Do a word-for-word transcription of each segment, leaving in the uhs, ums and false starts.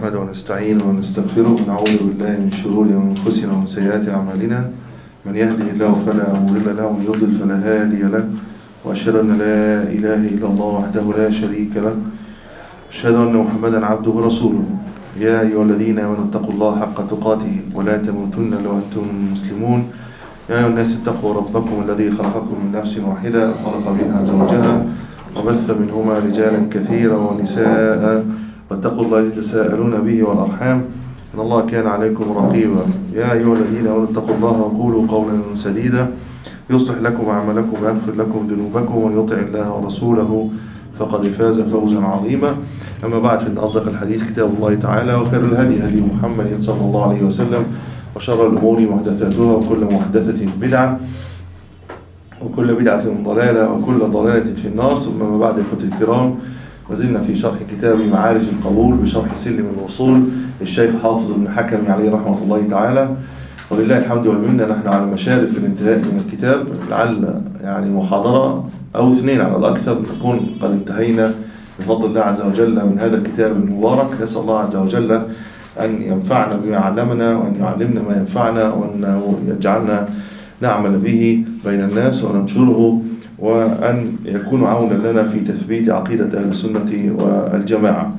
نحمده ونستعينه ونستغفره ونعوذ بالله من شرور أنفسنا ومن سيئات أعمالنا. من يهده الله فلا مضل له ومن يضلل فلا هادي له، وأشهد أن لا إله إلا الله وحده لا شريك له، أشهد أن محمدا عبده ورسوله. يا أيها الذين آمنوا اتقوا الله حق تقاته ولا تموتن إلا وأنتم مسلمون. يا أيها الناس اتقوا ربكم الذي خلقكم من نفس واحدة وخلق منها زوجها وبث منهما رجالا كثيرا ونساء، واتقوا الله الذي تساءلون به والأرحام إن الله كان عليكم رقيبا. يا أيها الذين آمنوا اتقوا الله وقولوا قولا سديدا يصلح لكم أعمالكم ويغفر لكم ذنوبكم، ومن يطع الله ورسوله فقد فاز فوزا عظيما. أما بعد، فإن أصدق الحديث كتاب الله تعالى، وخير الهدي هدي محمد صلى الله عليه وسلم، وشر الأمور محدثاتها، وكل محدثة بدعة، وكل بدعة ضلالة، وكل ضلالة في النار. ثم ما بعد، إخوتي الكرام، وزلنا في شرح كتاب معارج القبول بشرح سلم الوصول للشيخ حافظ بن حكم عليه رحمة الله تعالى، ولله الحمد والمنة. نحن على مشارف في الانتهاء من الكتاب، لعل يعني محاضرة أو اثنين على الأكثر نكون قد انتهينا بفضل الله عز وجل من هذا الكتاب المبارك. نسأل الله عز وجل أن ينفعنا بما علمنا، وأن يعلمنا ما ينفعنا، وأن يجعلنا نعمل به بين الناس وننشره، وأن يكون عونا لنا في تثبيت عقيدة أهل السنة والجماعة.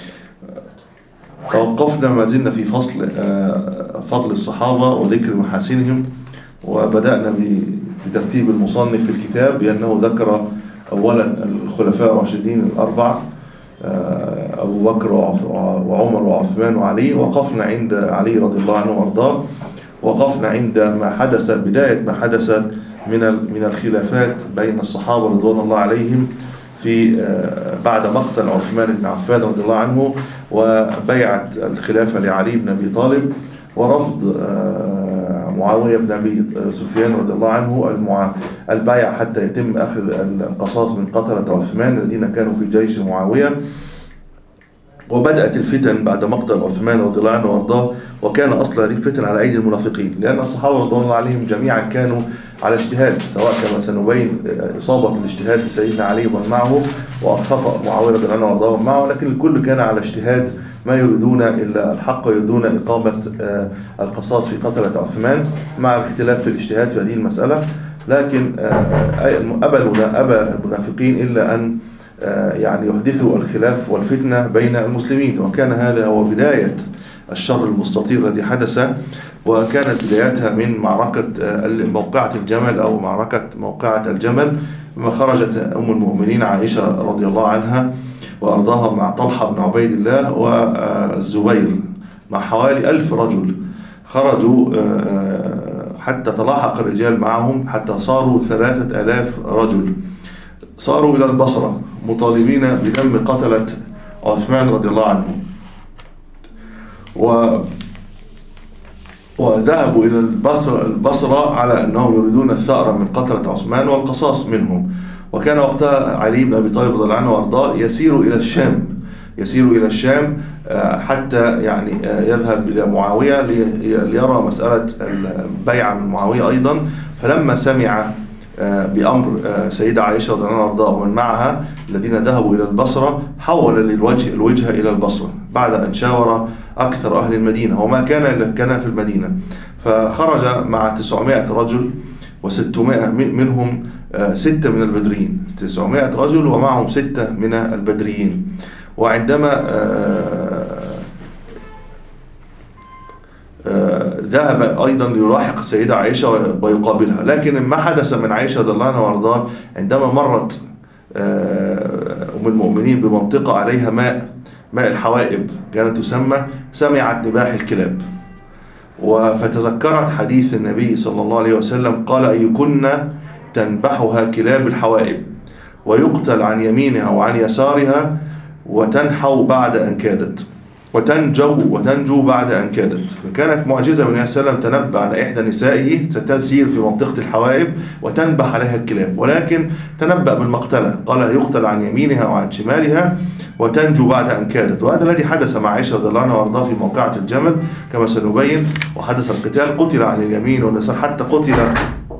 توقفنا ما زلنا في فصل فضل الصحابة وذكر محاسنهم، وبدأنا بترتيب المصنف في الكتاب بأنه ذكر أولا الخلفاء الراشدين الأربعة، أبو بكر وعمر وعثمان وعلي. وقفنا عند علي رضي الله عنه وأرضاه، وقفنا عند ما حدث، بداية ما حدث من من الخلافات بين الصحابة رضوان الله عليهم في بعد مقتل عثمان بن عفان رضي الله عنه، وبيعة الخلافة لعلي بن أبي طالب، ورفض معاوية بن أبي سفيان رضي الله عنه البيعة حتى يتم أخذ القصاص من قتلة عثمان الذين كانوا في جيش معاوية. وبدأت الفتن بعد مقتل عثمان رضي الله عنه وارضاه، وكان أصل هذه الفتن على أيدي المنافقين، لأن الصحابة رضي الله عليهم جميعا كانوا على اجتهاد، سواء كما سنبين إصابة الاجتهاد لسيدنا علي ومن معه، وخطأ معاوية رضي الله عنه وارضاه ومن معه، لكن الكل كان على اجتهاد، ما يريدون إلا الحق، ويريدون إقامة القصاص في قتلة عثمان، مع الاختلاف في الاجتهاد في هذه المسألة. لكن أبى أبى المنافقين إلا أن يعني يحدثوا الخلاف والفتنة بين المسلمين، وكان هذا هو بداية الشر المستطير الذي حدث. وكانت بدايتها من معركة موقعة الجمل، أو معركة موقعة الجمل، لما خرجت أم المؤمنين عائشة رضي الله عنها وأرضاها مع طلحة بن عبيد الله والزبير مع حوالي ألف رجل. خرجوا حتى تلاحق الرجال معهم، حتى صاروا ثلاثة آلاف رجل. صاروا إلى البصرة مطالبين بدم قتلة عثمان رضي الله عنه، و وذهبوا إلى البصرة على أنهم يريدون الثأر من قتلة عثمان والقصاص منهم. وكان وقتها علي بن أبي طالب رضي الله عنه وأرضاه يسير إلى الشام يسير إلى الشام حتى يعني يذهب إلى معاوية ليرى مسألة البيعة من معاوية أيضا. فلما سمع بأمر سيدة عائشة رضي الله عنها وارضاها ومن معها الذين ذهبوا إلى البصرة، حول الوجه الوجهة إلى البصرة بعد أن شاور أكثر أهل المدينة، وما كان إلا كان في المدينة. فخرج مع تسعمائة رجل، وستمائة منهم ستة من البدريين، تسعمائة رجل ومعهم ستة من البدريين. وعندما ذهب أيضا ليلاحق السيدة عائشة ويقابلها، لكن ما حدث من عائشة رضي الله عنها وارضاها عندما مرت أم المؤمنين بمنطقة عليها ماء ماء الحوائب كانت تسمى، سمعت نباح الكلاب، فتذكرت حديث النبي صلى الله عليه وسلم قال: أيكن تنبحها كلاب الحوائب، ويقتل عن يمينها وعن يسارها، وتنحو بعد أن كادت، وتنجو وتنجو بعد أن كادت. فكانت معجزة من النبي صلى الله عليه وسلم، تنبأ أن إحدى نسائه ستسير في منطقة الحوائب وتنبح عليها الكلاب، ولكن تنبأ بالمقتلة، قال: يقتل عن يمينها وعن شمالها وتنجو بعد أن كادت. وهذا الذي حدث مع عائشة رضي الله عنها وارضاها في موقعة الجمل كما سنبين. وحدث القتال، قتل عن اليمين واليسار، حتى قتل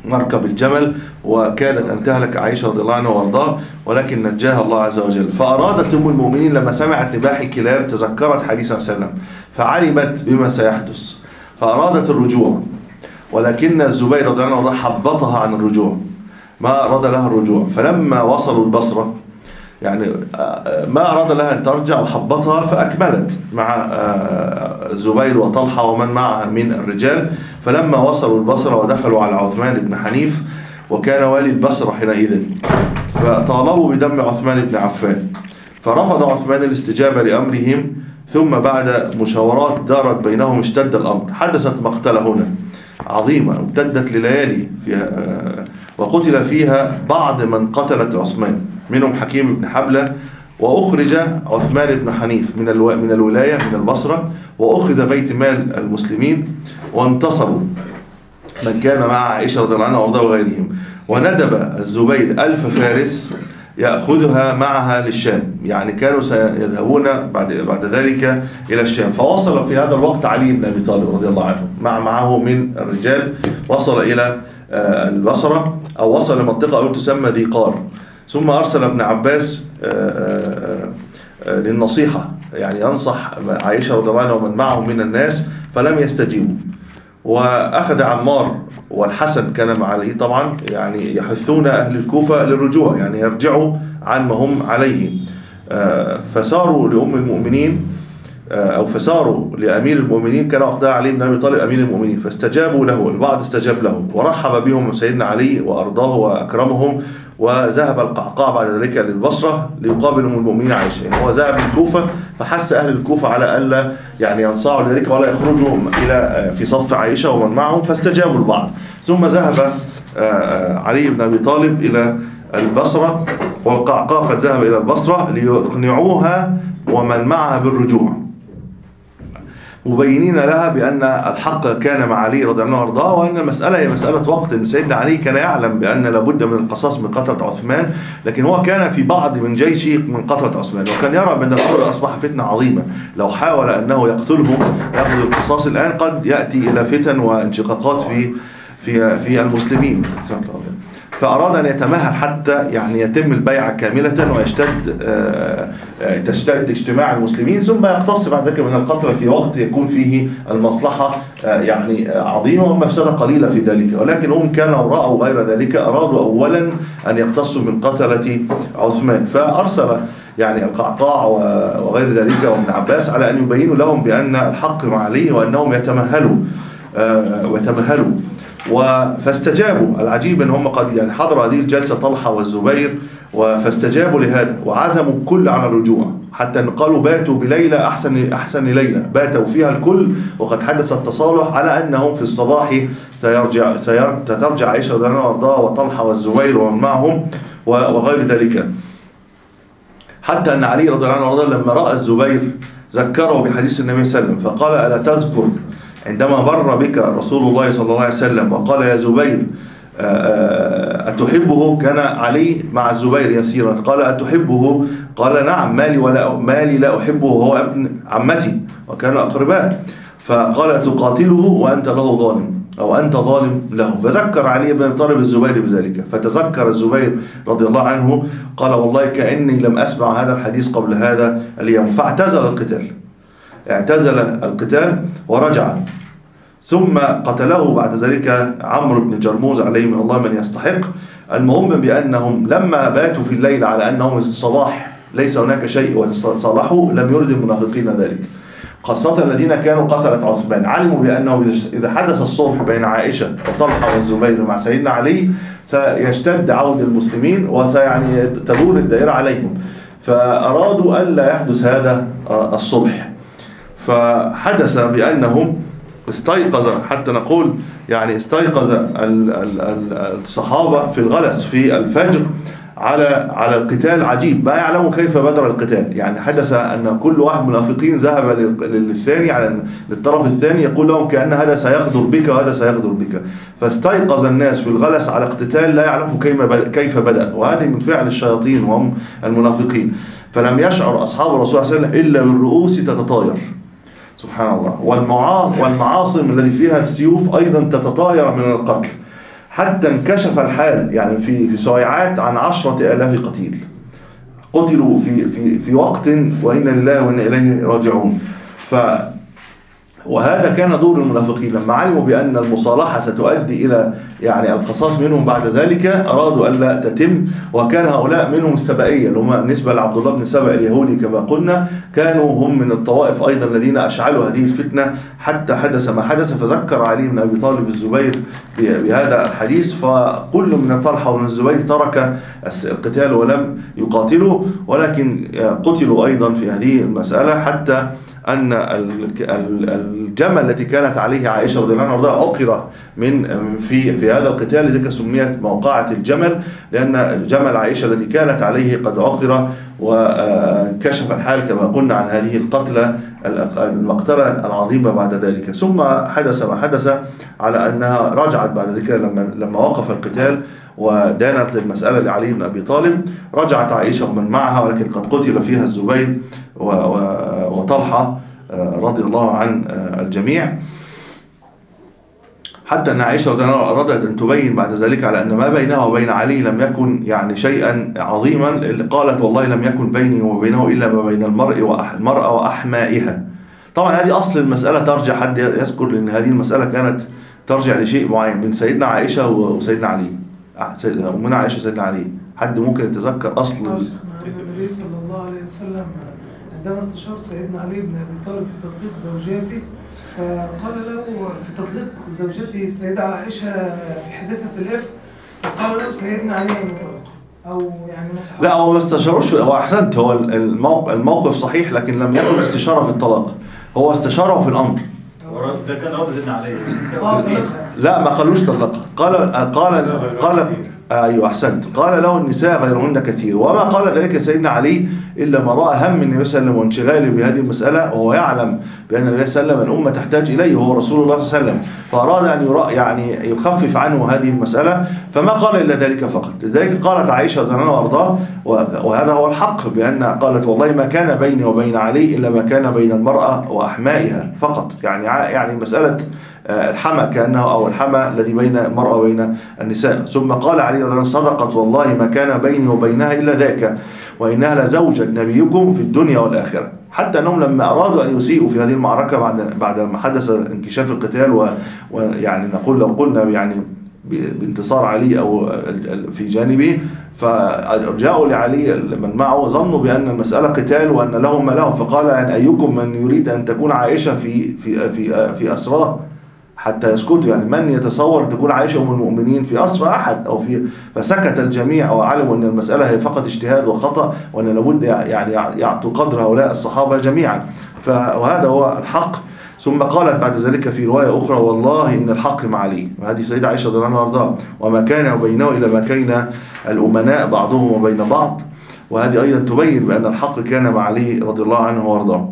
مركب الجمل، وكادت أن تهلك عائشة رضي الله عنها وارضاها، ولكن نجاها الله عز وجل. فأرادت أم المؤمنين لما سمعت نباح الكلاب تذكرت حديث صلى الله عليه وسلم فعلمت بما سيحدث فأرادت الرجوع، ولكن الزبير رضي الله عنه حبطها عن الرجوع، ما أراد لها الرجوع. فلما وصلوا البصرة يعني ما أراد لها أن ترجع وحبطها، فأكملت مع الزبير وطلحة ومن معها من الرجال. فلما وصلوا البصرة ودخلوا على عثمان بن حنيف وكان والي البصرة حينئذ، فطالبوا بدم عثمان بن عفان، فرفض عثمان الاستجابة لأمرهم. ثم بعد مشاورات دارت بينهم اشتد الأمر، حدثت مقتلة هنا عظيمة امتدت لليالي فيها، وقتل فيها بعض من قتلت عثمان منهم حكيم بن حبلة، وأخرج عثمان بن حنيف من الو... من الولاية من البصرة، وأخذ بيت مال المسلمين، وانتصروا من كان مع عائشة رضي الله عنها وارضاها وغيرهم. وندب الزبير ألف فارس يأخذها معها للشام، يعني كانوا سيذهبون بعد بعد ذلك إلى الشام. فوصل في هذا الوقت علي بن أبي طالب رضي الله عنه مع معه من الرجال، وصل إلى البصرة أو وصل لمنطقة تسمى ذي قار. ثم أرسل ابن عباس للنصيحة، يعني ينصح عائشة رضي الله عنها ومن معه من الناس، فلم يستجيبوا. وأخذ عمار والحسن كان مع علي طبعا يعني يحثون أهل الكوفة للرجوع، يعني يرجعوا عن ما هم عليه. فساروا لأم المؤمنين أو فساروا لأمير المؤمنين، كان وقتها علي بن أبي طالب أمير المؤمنين، فاستجابوا له، البعض استجاب له ورحب بهم سيدنا علي وأرضاه وأكرمهم. وذهب القعقاع بعد ذلك للبصرة ليقابل أم المؤمنين عائشة، يعني هو ذهب للكوفة فحس أهل الكوفة على ألا يعني ينصاعوا لذلك ولا يخرجوا إلى في صف عائشة ومن معهم، فاستجابوا البعض. ثم ذهب علي بن أبي طالب إلى البصرة، والقعقاع قد ذهب إلى البصرة ليقنعوها ومن معها بالرجوع، مبينين لها بأن الحق كان مع علي رضي الله عنه وارضاه، وأن المسألة هي مسألة وقت. إن سيدنا علي كان يعلم بأن لابد من القصاص من قتلة عثمان، لكن هو كان في بعض من جيشه من قتلة عثمان، وكان يرى بأن الأمر أصبح فتنة عظيمة، لو حاول أنه يقتلهم يأخذ القصاص الآن قد يأتي إلى فتن وانشقاقات في في في المسلمين. فأراد أن يتمهل حتى يعني يتم البيعة كاملة ويشتد تشتد اجتماع المسلمين، ثم يقتص بعد ذلك من القتل في وقت يكون فيه المصلحة يعني عظيمة والمفسدة قليلة في ذلك. ولكن هم كانوا رأوا غير ذلك، أرادوا أولا أن يقتصوا من قتلة عثمان، فأرسل يعني القعقاع وغير ذلك وابن عباس على أن يبينوا لهم بأن الحق مع علي وأنهم يتمهلوا ويتمهلوا فاستجابوا. العجيب ان هم قد يعني حضر هذه الجلسة طلحة والزبير فاستجابوا لهذا وعزموا الكل على الرجوع، حتى ان قالوا باتوا بليلة احسن احسن ليلة باتوا فيها الكل، وقد حدث التصالح على انهم في الصباح سيرجع سترجع عائشة رضي الله عنها وارضاها وطلحة والزبير ومن معهم وغير ذلك. حتى ان علي رضي الله عنه وارضاه لما راى الزبير ذكره بحديث النبي صلى الله عليه وسلم، فقال الا تذكر عندما مر بك رسول الله صلى الله عليه وسلم وقال يا زبير أتحبه؟ كان علي مع الزبير يسيرا، قال أتحبه؟ قال نعم، مالي ولا مالي لا أحبه، هو ابن عمتي وكانوا أقرباء. فقال تقاتله وأنت له ظالم أو أنت ظالم له. فذكر علي بن طالب الزبير بذلك، فتذكر الزبير رضي الله عنه قال والله كأني لم أسمع هذا الحديث قبل هذا اليوم، فاعتزل القتال اعتزل القتال ورجع. ثم قتله بعد ذلك عمرو بن جرموز عليه من الله من يستحق. المهم بأنهم لما باتوا في الليل على أنهم الصباح ليس هناك شيء وصالحوا، لم يرد المنافقين ذلك، خاصة الذين كانوا قتلة عثمان، علموا بأنه إذا حدث الصلح بين عائشة وطلحة والزبير مع سيدنا علي سيشتد عود المسلمين وسيعني تدور الدائرة عليهم، فأرادوا ألا يحدث هذا الصلح. فحدث بأنهم استيقظ، حتى نقول يعني استيقظ الصحابة في الغلس في الفجر على على القتال. عجيب، ما يعلموا كيف بدر القتال. يعني حدث أن كل واحد منافقين ذهب للثاني على للطرف الثاني يقول لهم كأن هذا سيغدر بك وهذا سيغدر بك، فاستيقظ الناس في الغلس على اقتتال لا يعرفوا كيف بدأ، وهذه من فعل الشياطين وهم المنافقين. فلم يشعر أصحاب الرسول صلى الله عليه وسلم إلا بالرؤوس تتطاير، سبحان الله، والمعاصم الذي فيها السيوف أيضا تتطاير من القتل، حتى انكشف الحال، يعني في في سويعات عن عشرة آلاف قتيل قتلوا في في في وقت وإنا لله وإنا إليه راجعون. ف وهذا كان دور المنافقين لما علموا بأن المصالحة ستؤدي إلى يعني القصاص منهم بعد ذلك، أرادوا ألا تتم. وكان هؤلاء منهم السبائية اللي هم بالنسبة لعبد الله بن سبأ اليهودي كما قلنا، كانوا هم من الطوائف أيضا الذين أشعلوا هذه الفتنة حتى حدث ما حدث. فذكر علي بن أبي طالب الزبير بهذا الحديث، فكل من طلحة ومن الزبير ترك القتال ولم يقاتلوا، ولكن قتلوا أيضا في هذه المسألة، حتى أن الجمل التي كانت عليه عائشة رضي الله عنها عقر من في في هذا القتال، لذلك سميت موقعة الجمل، لأن جمل عائشة التي كانت عليه قد عقر وكشف الحال كما قلنا عن هذه القتلة المقتلة العظيمة بعد ذلك. ثم حدث ما حدث على أنها رجعت بعد ذلك لما لما وقف القتال ودانت المسألة لعلي بن أبي طالب، رجعت عائشة ومن معها، ولكن قد قتل فيها الزبير وطلحة رضي الله عن الجميع، حتى أن عائشة رضي الله عنها أرادت أن تبين بعد ذلك على أن ما بينها وبين علي لم يكن يعني شيئا عظيما. قالت والله لم يكن بيني وبينه إلا ما بين المرء والمرأة وأحمائها. طبعا هذه أصل المسألة ترجع، حد يذكر لأن هذه المسألة كانت ترجع لشيء معين بين سيدنا عائشة وسيدنا علي، أمنا عائشة وسيدنا علي. حد ممكن يتذكر أصل النبي صلى الله عليه وسلم عندما استشار سيدنا علي بن أبي طالب في تطليق زوجاته، فقال له في تطليق زوجته السيدة عائشة في حادثة الإفك، فقال له سيدنا علي أن يطلق أو يعني مسحه. لا هو ما استشاروش، هو أحسنت، هو الموقف صحيح، لكن لم يكن استشارة في الطلاق، هو استشاره في الأمر. ده كان رد سيدنا علي. لا ما قالوش طلقها، قال قال قال ايوه احسنت، قال له النساء غيرهن كثير، وما قال ذلك سيدنا علي الا ما راى هم النبي صلى الله عليه وسلم وانشغاله بهذه المساله، وهو يعلم بان النبي صلى الله عليه وسلم الامه تحتاج اليه وهو رسول الله صلى الله عليه وسلم، فاراد ان يرى يعني يخفف عنه هذه المساله، فما قال الا ذلك فقط. لذلك قالت عائشه رضي الله عنها وارضاها، وهذا هو الحق، بان قالت والله ما كان بيني وبين علي الا ما كان بين المراه واحمائها فقط، يعني يعني مساله الحمى كأنه أو الحمى الذي بين المرأة وبين النساء. ثم قال علي رضي الله عنه صدقت والله ما كان بيني وبينها إلا ذاك وإنها لزوجة نبيكم في الدنيا والآخرة. حتى أنهم لما أرادوا أن يسيئوا في هذه المعركة بعد بعد ما حدث انكشاف القتال، ويعني نقول لو قلنا يعني بانتصار علي أو في جانبه، فجاءوا لعلي من معه ظنوا بأن المسألة قتال وأن لهم ما لهم، فقال يعني أيكم من يريد أن تكون عائشة في في في في أسراه حتى يسكتوا، يعني من يتصور تكون عائشة أم المؤمنين في أسرى أحد أو في، فسكت الجميع وعلموا أن المسألة هي فقط اجتهاد وخطأ، وأن لابد يعني يعطوا قدر هؤلاء الصحابة جميعا، وهذا هو الحق. ثم قالت بعد ذلك في رواية أخرى والله إن الحق مع علي، وهذه سيدة عائشة رضي الله عنها وارضاها، وما كان بينه إلا ما كان الأمناء بعضهم وبين بعض، وهذه أيضا تبين بأن الحق كان مع علي رضي الله عنه وارضاه.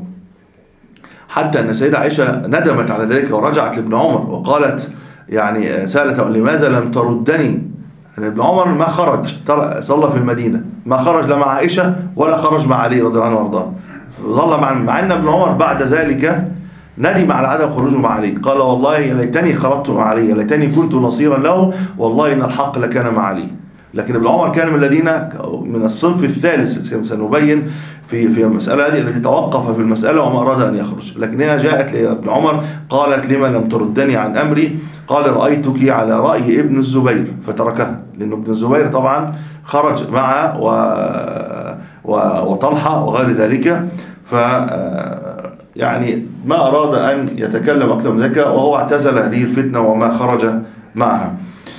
حتى أن سيدة عائشة ندمت على ذلك ورجعت لابن عمر وقالت يعني سألته لماذا لم تردني؟ يعني ابن عمر ما خرج صلى في المدينة، ما خرج لا مع عائشة ولا خرج مع علي رضي الله عنه وارضاه، ظل مع مع أن ابن عمر بعد ذلك ندم على عدم خروجه مع علي، قال والله ليتني خرجت مع علي، ليتني كنت نصيرا له، والله إن الحق لكان مع علي. لكن ابن عمر كان من الذين من الصنف الثالث سنبين في في المسألة هذه التي توقف في المسألة وما أراد أن يخرج، لكن هي جاءت لابن عمر قالت لما لم تردني عن أمري؟ قال رأيتك على رأي ابن الزبير فتركها، لأن ابن الزبير طبعا خرج معه و وطلحة وغير ذلك، ف يعني ما أراد أن يتكلم أكثر من ذلك، وهو اعتزل هذه الفتنة وما خرج معها.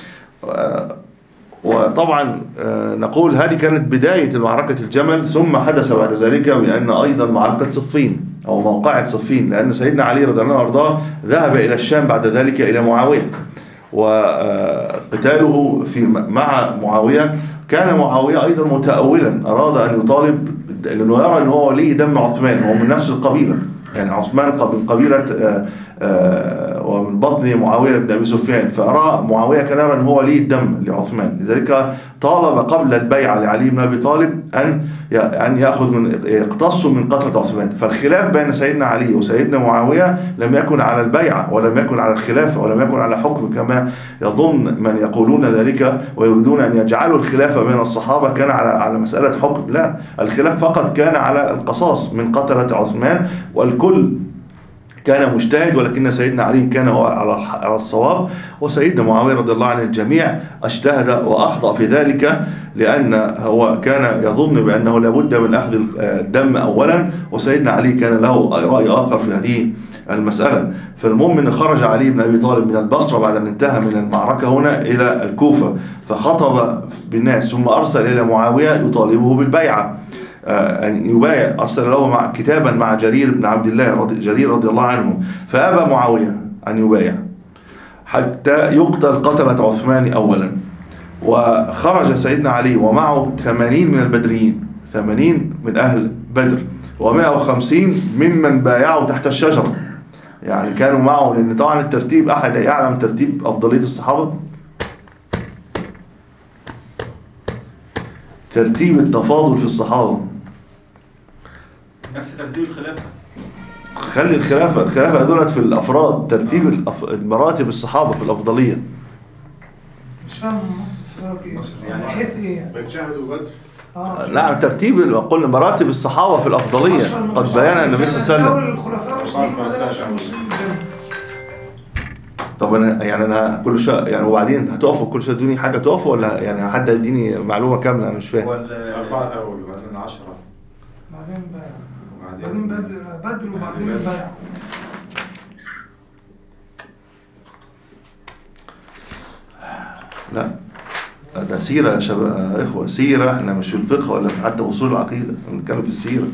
وطبعا نقول هذه كانت بداية معركة الجمل، ثم حدث بعد ذلك بأن أيضا معركة صفين أو موقعة صفين، لأن سيدنا علي رضي الله عنه وارضاه ذهب إلى الشام بعد ذلك إلى معاوية، وقتاله في مع معاوية كان معاوية أيضا متأولا، أراد أن يطالب لأنه يرى أنه هو ولي دم عثمان، وهو من نفس القبيلة، يعني عثمان من قبيلة ومن بطن معاوية بن أبي سفيان، فأرى معاوية كان يرى أن هو ولي الدم لعثمان، لذلك طالب قبل البيعة لعلي بن أبي طالب أن أن يأخذ من يقتص من قتلة عثمان. فالخلاف بين سيدنا علي وسيدنا معاوية لم يكن على البيعة ولم يكن على الخلافة ولم يكن على حكم كما يظن من يقولون ذلك ويريدون أن يجعلوا الخلافة بين الصحابة كان على على مسألة حكم. لا، الخلاف فقط كان على القصاص من قتلة عثمان، والكل كان مجتهد، ولكن سيدنا علي كان هو على الصواب، وسيدنا معاوية رضي الله عن الجميع اجتهد وأخطأ في ذلك، لأن هو كان يظن بأنه لابد من أخذ الدم أولا، وسيدنا علي كان له رأي آخر في هذه المسألة. فالمهم أن خرج علي بن أبي طالب من البصرة بعد أن انتهى من المعركة هنا إلى الكوفة، فخطب بالناس ثم أرسل إلى معاوية يطالبه بالبيعة، أن يبايع. أرسل له مع كتابا مع جرير بن عبد الله رضي جرير رضي الله عنه، فأبى معاوية أن يبايع حتى يقتل قتلة عثمان أولا. وخرج سيدنا علي ومعه ثمانين من البدريين، ثمانين من أهل بدر، ومائة وخمسين ممن بايعوا تحت الشجرة، يعني كانوا معه. لأن طبعا الترتيب، أحد يعلم ترتيب أفضلية الصحابة؟ ترتيب التفاضل في الصحابة نفس ترتيب الخلافة. خلي الخلافة الخلافة دولت في الأفراد، ترتيب الأف... مراتب الصحابة في الأفضلية. مش فاهم يعني حيث ايه؟ بتشاهدوا بدر؟ اه لا، ترتيب قلنا مراتب الصحابة في الأفضلية قد بيان النبي صلى الله عليه وسلم. الخلفاء الراشدين. طب أنا يعني أنا كل شيء يعني، وبعدين هتقفوا كل شيء ادوني حاجة تقفوا، ولا يعني حد يديني معلومة كاملة؟ أنا مش فاهم. الأربعة الأول وبعدين عشرة بعدين بقى بعدين بدر بدر وبعدين البيع. لا، ده سيرة يا شباب إخوة، سيرة. احنا مش في الفقه ولا في حتى أصول العقيدة، بنتكلم في السيرة.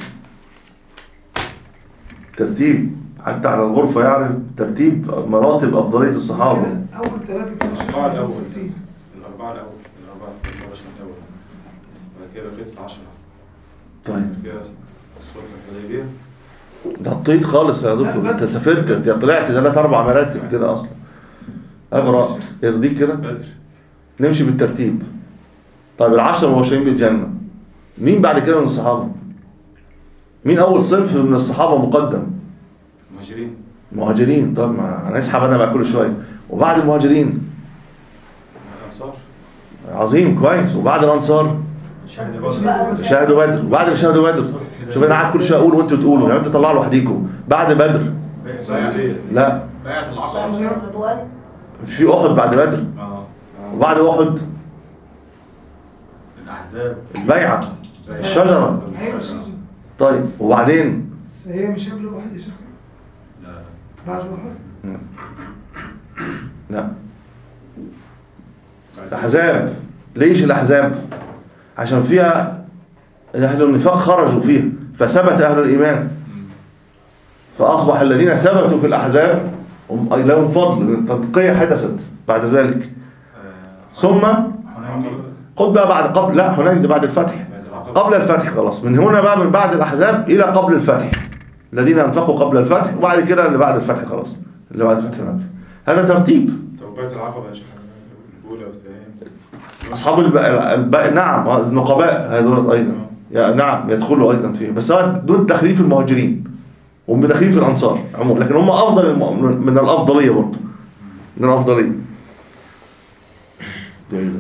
ترتيب حتى على الغرفة يعرف ترتيب مراتب أفضلية الصحابة. أول ثلاثة كانوا الأربعة الأول ستين. الأربعة الأول الأربعة في الراشد الأول، بعد كده بقيت العشرة، طيب كده صورة الحديبية. نطيت خالص يا دكتور، انت سافرت، انت طلعت ثلاث اربع مراتب كده اصلا. ابرأ يرضيك كده؟ بدر. نمشي بالترتيب. طيب العشرة المبشرين بالجنة مين بعد كده من الصحابة؟ مين اول صنف من الصحابة مقدم؟ مهاجرين. مهاجرين. طب ما هنسحب انا بقى كل شويه. وبعد المهاجرين الأنصار. عظيم كويس. وبعد الانصار شاهدوا بدر. وبعد اللي شاهدوا بدر شوف انا قاعد كل شويه اقول وانتوا تقولوا، يعني انتوا تطلعوا لوحديكم. بعد بدر لا، بيعة العقبة. في احد بعد بدر. اه وبعد احد الأحزاب، البيعه، الشجره. ايوه الشجرة. طيب وبعدين بس هي مش قبل واحد يا شيخ؟ لا لا بعد واحد؟ لا، الاحزاب. ليش الاحزاب؟ عشان فيها اهل النفاق خرجوا فيها فثبت اهل الايمان، فاصبح الذين ثبتوا في الاحزاب لهم فضل. التنقية حدثت بعد ذلك. ثم قل بقى بعد قبل لا حنين دي بعد الفتح، قبل الفتح خلاص. من هنا بقى من بعد الأحزاب إلى قبل الفتح، الذين أنفقوا قبل الفتح، وبعد كده اللي بعد الفتح خلاص، اللي بعد الفتح مكة. هذا ترتيب. طب بيعة العقبة يا شيخ الأولى والثانية. أصحاب الب... الب... نعم النقباء هذول أيضا يعني نعم يدخلوا أيضا فيه، بس دون تخليف المهاجرين وبتخليف الأنصار عموما، لكن هم أفضل الم... من الأفضلية برضه، من الأفضلية. ده إيه ده؟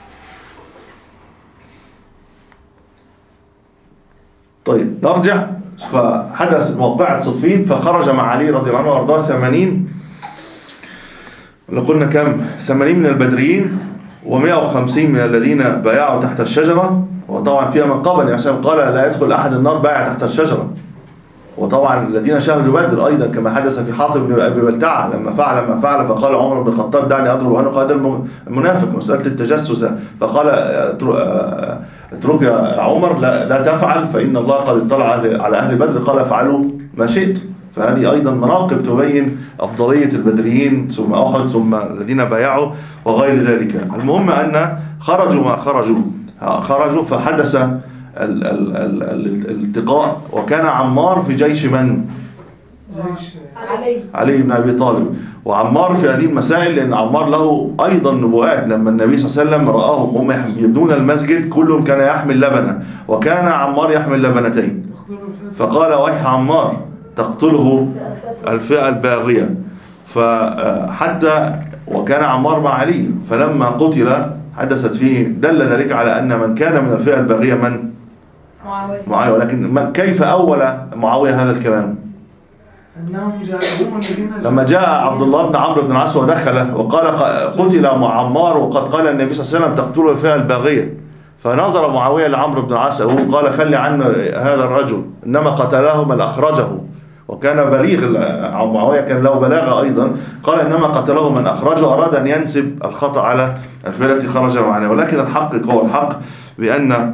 طيب نرجع. فحدث موقعة صفين، فخرج مع علي رضي الله عنه وارضاه ثمانين، اللي قلنا كم؟ ثمانين من البدريين ومائة وخمسين من الذين بايعوا تحت الشجرة. وطبعا فيها من قبل يعني قال لا يدخل أحد النار بايع تحت الشجرة. وطبعا الذين شاهدوا بدر أيضا كما حدث في حاطب بن أبي بلتعة لما فعل ما فعل، فقال عمر بن الخطاب دعني أضرب عنق هذا المنافق، مسألة التجسس، فقال اترك يا عمر لا, لا تفعل فإن الله قد اطلع على أهل بدر قال افعلوا ما شئت. فهذه أيضا مناقب تبين أفضلية البدريين ثم أحد ثم الذين بايعوا وغير ذلك. المهم أن خرجوا ما خرجوا خرجوا فحدث الالتقاء. وكان عمار في جيش من؟ جيش علي علي بن أبي طالب وعمار في هذه المسائل، لأن عمار له أيضا نبوءات. لما النبي صلى الله عليه وسلم رآهم هم يبنون المسجد كل كان يحمل لبنة، وكان عمار يحمل لبنتين، فقال ويح عمار تقتله الفئة الباغية. فحتى وكان عمار مع علي، فلما قتل حدثت فيه دل ذلك على أن من كان من الفئة الباغية من معاوية. معاوية. ولكن من كيف أول معاوية هذا الكلام؟ أنهم جاءهم الذين لما جاء عبد الله بن عمرو بن العاص ودخل وقال قتل عمار وقد قال النبي صلى الله عليه وسلم تقتله الفئة الباغية، فنظر معاوية لعمرو بن العاص وقال خلي عنه هذا الرجل إنما قتله من أخرجه، وكان بليغ معاوية كان له بلاغة أيضا، قال إنما قتله من أخرجه، أراد أن ينسب الخطأ على الفئة التي خرج معنا. ولكن الحق هو الحق بأن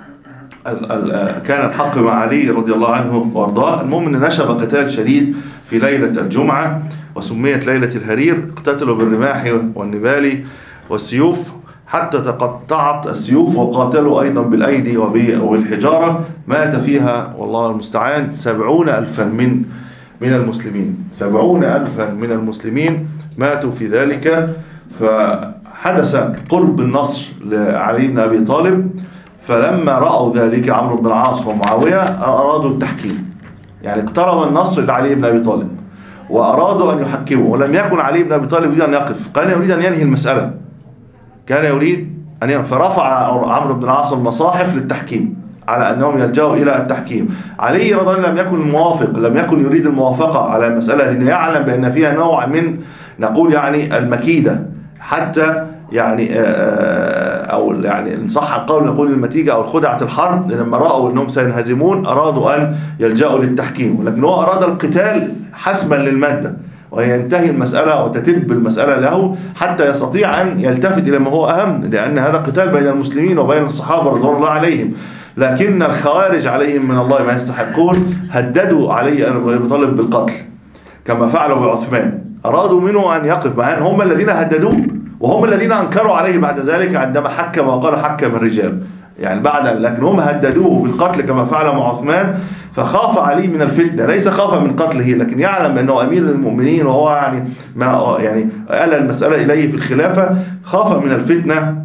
كان الحق مع علي رضي الله عنه وارضاه. المهم ان نشب قتال شديد في ليلة الجمعة وسميت ليلة الهرير، اقتتلوا بالرماح والنبال والسيوف حتى تقطعت السيوف، وقاتلوا أيضا بالأيدي والحجارة. مات فيها والله المستعان سبعون ألفا من من المسلمين، سبعون ألفا من المسلمين ماتوا في ذلك. فحدث قرب النصر لعلي بن أبي طالب، فلما رأوا ذلك عمرو بن العاص ومعاوية أرادوا التحكيم، يعني اقترب النصر لعلي بن أبي طالب وأرادوا أن يحكموا، ولم يكن علي بن أبي طالب يريد أن يقف، كان يريد أن ينهي المسألة، كان يريد أن ينهي. فرفع عمرو بن العاص المصاحف للتحكيم على أنهم يلجأوا إلى التحكيم. علي رضي الله عنه لم يكن موافق، لم يكن يريد الموافقة على المسألة، لأنه يعلم بأن فيها نوع من نقول يعني المكيدة، حتى يعني أو يعني إن صح القول نقول المتيجة أو خدعة الحرب. لما رأوا أنهم سينهزمون أرادوا أن يلجأوا للتحكيم، ولكن هو أراد القتال حسما للمادة وينتهي المسألة وتتب المسألة له حتى يستطيع أن يلتفت إلى ما هو أهم، لأن هذا قتال بين المسلمين وبين الصحابة رضوان الله عليهم. لكن الخوارج عليهم من الله ما يستحقون هددوا علي بن أبي طالب بالقتل كما فعلوا بعثمان، أرادوا منه أن يقف، مع أن هم الذين هددوه وهم الذين أنكروا عليه بعد ذلك عندما حكم وقال حكم الرجال، يعني بعد، لكن هم هددوه بالقتل كما فعل مع عثمان. فخاف علي من الفتنة، ليس خاف من قتله، لكن يعلم بأنه أمير المؤمنين وهو يعني ما يعني آل المسألة إليه في الخلافة، خاف من الفتنة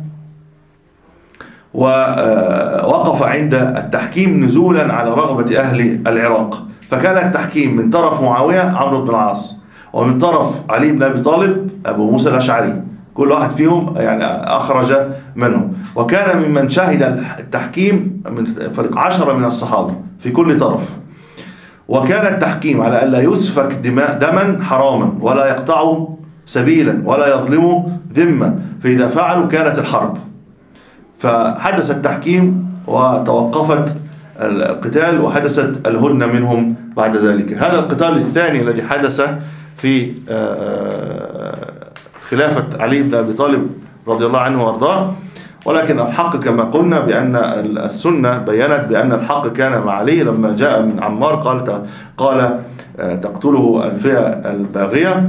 ووقف عند التحكيم نزولا على رغبة أهل العراق. فكان التحكيم من طرف معاوية عمرو بن العاص، ومن طرف علي بن أبي طالب أبو موسى الأشعري، كل واحد فيهم يعني أخرج منهم. وكان ممن شهد التحكيم من فريق عشرة من الصحابة في كل طرف. وكان التحكيم على ألا يسفك دماء دما حراما ولا يقطعوا سبيلا ولا يظلموا ذمة، فإذا فعلوا كانت الحرب. فحدث التحكيم وتوقفت القتال وحدثت الهدنة منهم بعد ذلك. هذا القتال الثاني الذي حدث في خلافة علي بن أبي طالب رضي الله عنه وارضاه. ولكن الحق كما قلنا بأن السنة بيّنت بأن الحق كان مع علي. لما جاء من عمار قال قال تقتله الفئة الباغية.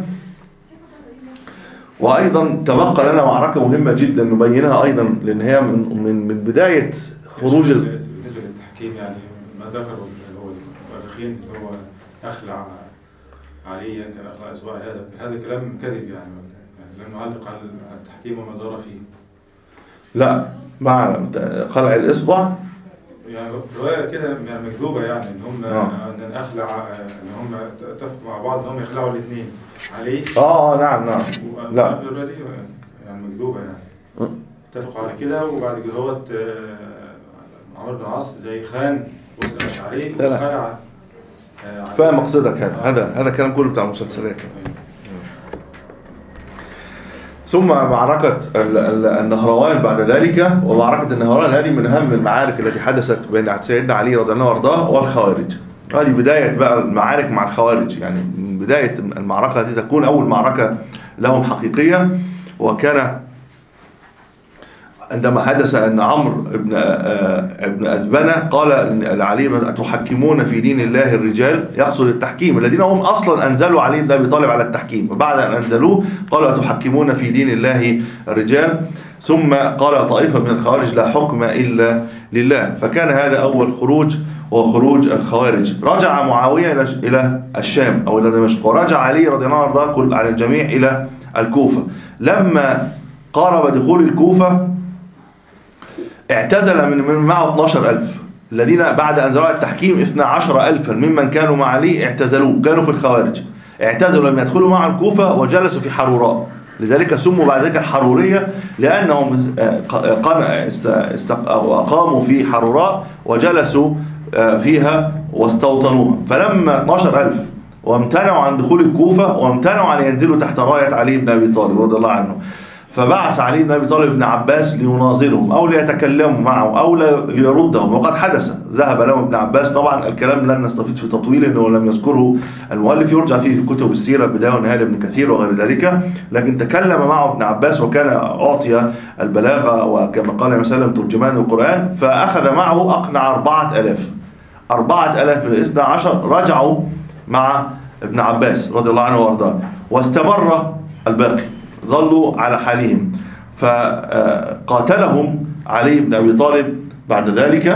وأيضا تبقى لنا معركة مهمة جدا نبينها أيضا، لأن هي من من من بداية خروج ال... بالنسبة للتحكيم، يعني ما ذكره اللي هو الأخير اللي هو أخلع علي، أنت أخلع إصبع، هذا هذا كلام كذب يعني، يعني لم نعلق على التحكيم وما دار فيه. لا، مع خلع الإصبع يعني رواية كده يعني مكذوبة، يعني إن هم آه. أن أخلع، إن هم اتفقوا مع بعض إن هم يخلعوا الاثنين علي. آه نعم نعم لا الرواية دي يعني مكذوبة، يعني اتفقوا على كده، وبعد كده هو عمرو بن العاص زي خان وسط الأشعري وخلع. فاهم مقصدك. هذا هذا هذا كلام كله بتاع المسلسلات. ثم معركة النهروان بعد ذلك. ومعركة النهروان هذه من أهم المعارك التي حدثت بين سيدنا علي رضي الله عنه وارضاه والخوارج. هذه بداية بقى المعارك مع الخوارج، يعني من بداية المعركة التي تكون أول معركة لهم حقيقية. وكان عندما حدث أن عمرو بن ابن أذبنة قال لعلي أتحكمون في دين الله الرجال، يقصد التحكيم الذين هم أصلا أنزلوا علي بن أبي طالب على التحكيم، وبعد أن أنزلوه قالوا أتحكمون في دين الله الرجال. ثم قال طائفة من الخوارج لا حكم إلا لله. فكان هذا أول خروج. هو خروج الخوارج. رجع معاوية إلى الشام أو إلى دمشق، ورجع علي رضي الله عنه كل على الجميع إلى الكوفة. لما قارب دخول الكوفة اعتزل من من معه اثنا عشر ألف الذين بعد أن زرع التحكيم اثنا عشر ألفا ممن كانوا مع علي اعتزلوا، كانوا في الخوارج، اعتزلوا لم يدخلوا مع الكوفة وجلسوا في حروراء، لذلك سموا بعد ذلك الحرورية لأنهم أقاموا في حروراء وجلسوا فيها واستوطنوها. فلما اثنا عشر ألف وامتنعوا عن دخول الكوفة وامتنعوا عن ينزلوا تحت راية علي بن أبي طالب رضي الله عنه، فبعث علي بن أبي طالب بن عباس ليناظرهم أو ليتكلموا معه أو ليردهم، وقد حدث. ذهب لهم ابن عباس، طبعا الكلام لن نستفيد في تطويل انه لم يذكره المؤلف، يرجع فيه في كتب السيرة البداية والنهاية لابن كثير وغير ذلك، لكن تكلم معه ابن عباس وكان أعطي البلاغة وكما قال النبي صلى الله عليه وسلم ترجمان القرآن، فأخذ معه أقنع أربعة آلاف أربعة آلاف الاثنى عشر رجعوا مع ابن عباس رضي الله عنه وارضاه، واستمر الباقي ظلوا على حالهم. فقاتلهم علي بن أبي طالب بعد ذلك،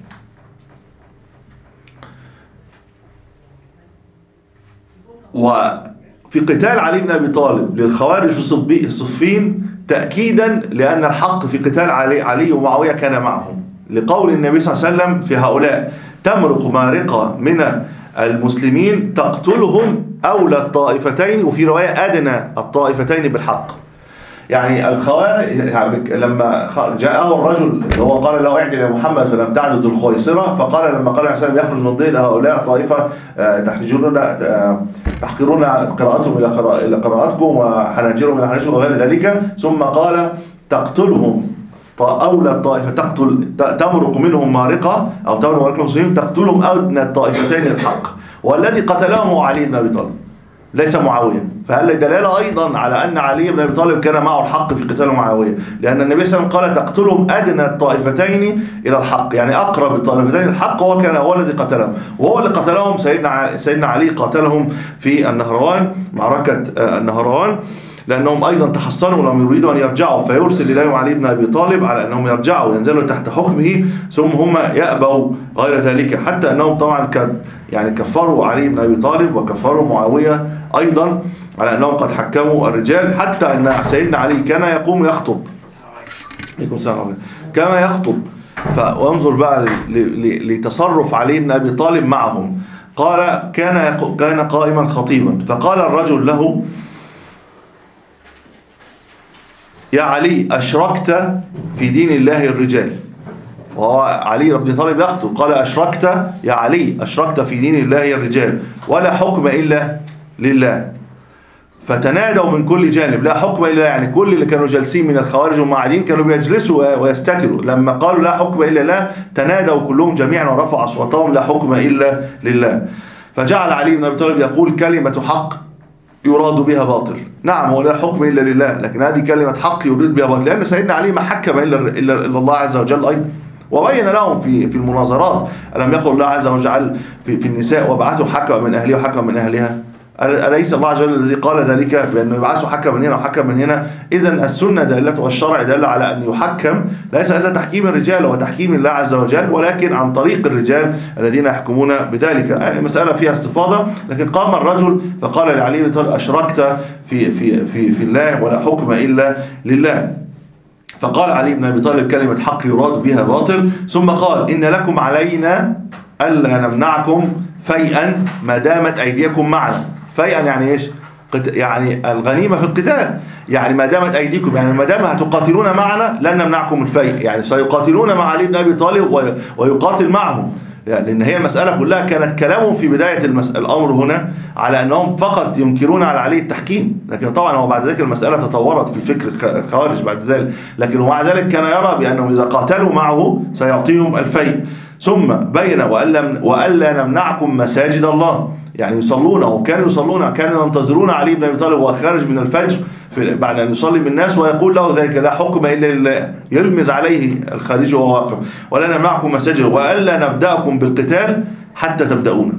وفي قتال علي بن أبي طالب للخوارج في صفين تأكيدا لأن الحق في قتال علي, علي ومعاوية كان معهم، لقول النبي صلى الله عليه وسلم في هؤلاء: تمرق مارقة من المسلمين تقتلهم أولى الطائفتين، وفي رواية أدنى الطائفتين بالحق. يعني الخوارج لما جاءه الرجل اللي هو قال له اعدل يا محمد فلم تعدد الخويصرة، فقال لما قال عليه السلام يخرج من ضيل هؤلاء طائفة تحتجون تحقرون قراءتهم إلى قراءتكم وحناجرهم إلى حناجركم وغير ذلك، ثم قال تقتلهم أولى الطائفة تقتل تمرق منهم مارقة أو تمرق مارقة المسلمين تقتلهم أدنى الطائفتين الحق، والذي قتلهم هو علي بن أبي طالب ليس معاوية. فهل دلالة أيضا على أن علي بن أبي طالب كان معه الحق في قتال معاوية، لأن النبي صلى الله عليه وسلم قال تقتلهم أدنى الطائفتين إلى الحق، يعني أقرب الطائفتين الحق، وهو كان هو الذي قتلهم، وهو اللي قتلهم. سيدنا سيدنا علي قاتلهم في النهروان، معركة النهروان، لأنهم أيضا تحصنوا ولم يريدوا أن يرجعوا، فيرسل إليهم علي بن أبي طالب على أنهم يرجعوا وينزلوا تحت حكمه، ثم هم يأبوا غير ذلك، حتى أنهم طبعا كان يعني كفروا علي بن أبي طالب وكفروا معاوية أيضا على أنهم قد حكموا الرجال، حتى أن سيدنا علي كان يقوم يخطب كما يخطب. فانظر بقى لتصرف علي بن أبي طالب معهم، قال كان كان قائما خطيبا، فقال الرجل له: يا علي أشركت في دين الله الرجال. وهو علي بن أبي طالب يخطب، قال: أشركت يا علي أشركت في دين الله الرجال ولا حكم إلا لله. فتنادوا من كل جانب لا حكم إلا، يعني كل اللي كانوا جالسين من الخوارج ومعادين كانوا بيجلسوا ويستتروا، لما قالوا لا حكم إلا لله تنادوا كلهم جميعا ورفعوا أصواتهم لا حكم إلا لله. فجعل علي بن أبي طالب يقول كلمة حق يراد بها باطل. نعم هو لا حكم إلا لله، لكن هذه كلمة حق يريد بها باطل، لأن سيدنا علي ما حكم إلا, إلا, إلا الله عز وجل أيضا. وبين لهم في في المناظرات: ألم يقل الله عز وجل في, في النساء وبعثوا حكم من أهلها وحكم من أهلها؟ أليس الله عز وجل الذي قال ذلك بأنه يبعثوا حكم من هنا وحكم من هنا؟ إذن السنة دالة والشرع دل على أن يحكم، ليس هذا تحكيم الرجال هو تحكيم الله عز وجل، ولكن عن طريق الرجال الذين يحكمون بذلك. يعني مسألة فيها استفاضة، لكن قام الرجل فقال لعلي بن طالب: أشركت في في في في الله ولا حكم إلا لله. فقال علي بن أبي طالب كلمة حق يراد بها باطل، ثم قال: إن لكم علينا ألا نمنعكم فيئا ما دامت أيديكم معنا. فيئا يعني إيش؟ يعني الغنيمة في القتال، يعني ما دامت أيديكم، يعني ما دام هتقاتلون معنا لن نمنعكم الفيء، يعني سيقاتلون مع علي بن أبي طالب ويقاتل معهم، يعني لأن هي المسألة كلها كانت كلامهم في بداية الأمر هنا على أنهم فقط ينكرون على علي التحكيم، لكن طبعا هو بعد ذلك المسألة تطورت في الفكر الخوارج بعد ذلك، لكن ومع ذلك كان يرى بأنهم إذا قاتلوا معه سيعطيهم الفيء. ثم بين وألا, وألا نمنعكم مساجد الله، يعني يصلون، وكانوا يصلون، كانوا ينتظرون علي بن أبي طالب وهو خارج من الفجر بعد أن يصلي بالناس ويقول له ذلك: لا حكم إلا لله، يرمز عليه الخارج وهو واقف. ولا نمنعكم مساجد وألا نبدأكم بالقتال حتى تبدأون.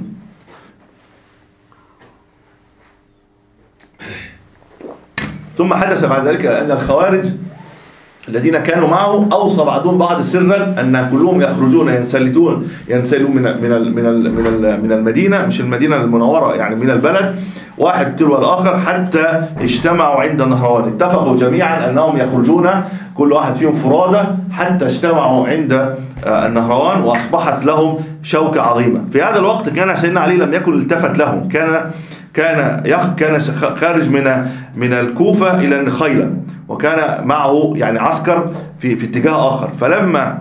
ثم حدث بعد ذلك أن الخوارج الذين كانوا معه أوصى بعضهم بعض سرا أن كلهم يخرجون ينسلتون ينسلون من من من من من المدينة، مش المدينة المنورة يعني من البلد، واحد تلو الآخر حتى اجتمعوا عند النهروان. اتفقوا جميعا أنهم يخرجون كل واحد فيهم فرادى حتى اجتمعوا عند النهروان، وأصبحت لهم شوكة عظيمة. في هذا الوقت كان سيدنا علي لم يكن التفت لهم، كان كان كان خارج من من الكوفة إلى النخيلة، وكان معه يعني عسكر في في اتجاه آخر. فلما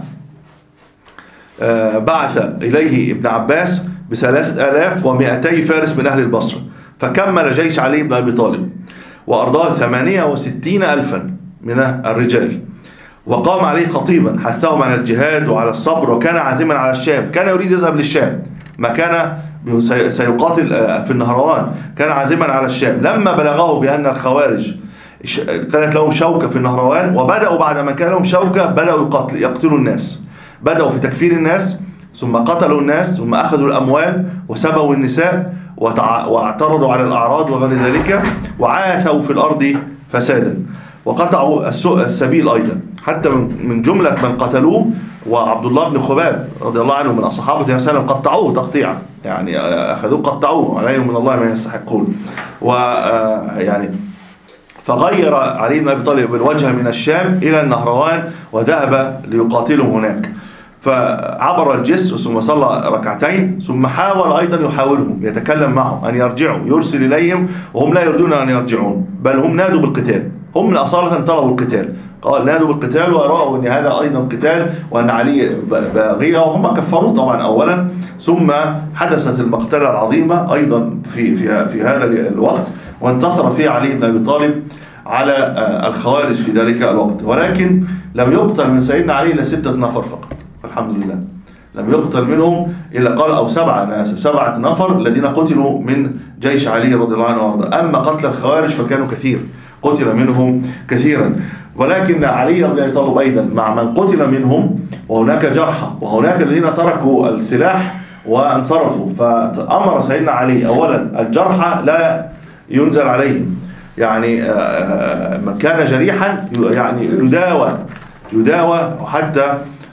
بعث إليه ابن عباس بثلاثة آلاف ومئتي فارس من أهل البصرة، فكمل جيش علي بن أبي طالب وأرضاه ثمانية وستين ألفا من الرجال، وقام عليه خطيبا حثهم على الجهاد وعلى الصبر، وكان عازما على الشام. كان يريد يذهب للشام، ما كان سيقاتل في النهروان، كان عازما على الشام. لما بلغه بأن الخوارج كانت لهم شوكة في النهروان، وبدأوا بعد ما كان لهم شوكة بدأوا يقتل يقتلوا الناس، بدأوا في تكفير الناس، ثم قتلوا الناس، ثم أخذوا الأموال وسبوا النساء واعترضوا على الأعراض وغير ذلك، وعاثوا في الأرض فسادا، وقطعوا السبيل أيضا. حتى من جملة من قتلوه وعبد الله بن خباب رضي الله عنه من الصحابة النبي صلى الله عليه وسلم، قطعوه تقطيعا، يعني أخذوه قطعوه، عليهم من الله ما يستحقون. ويعني فغير علي بن أبي طالب الوجه من الشام إلى النهروان وذهب ليقاتلهم هناك، فعبر الجسر ثم صلى ركعتين، ثم حاول أيضا يحاورهم يتكلم معهم أن يرجعوا، يرسل إليهم وهم لا يريدون أن يرجعون، بل هم نادوا بالقتال، هم من أصالة طلبوا القتال، قال نادوا بالقتال ورأوا أن هذا أيضا قتال وأن علي باغية، وهم كفروا طبعا أولا. ثم حدثت المقتلة العظيمة أيضا في في في هذا الوقت، وانتصر فيه علي بن أبي طالب على الخوارج في ذلك الوقت. ولكن لم يقتل من سيدنا علي إلا ستة نفر فقط، الحمد لله. لم يقتل منهم إلا قال أو سبعة، أنا آسف سبعة نفر الذين قتلوا من جيش علي رضي الله عنه وارضاه. أما قتل الخوارج فكانوا كثير، قتل منهم كثيرا. ولكن علي بن أبي طالب أيضا مع من قتل منهم وهناك جرحى وهناك الذين تركوا السلاح وانصرفوا، فأمر سيدنا علي أولا الجرحى لا ينزل عليهم، يعني من كان جريحا يعني يداوى يداوى حتى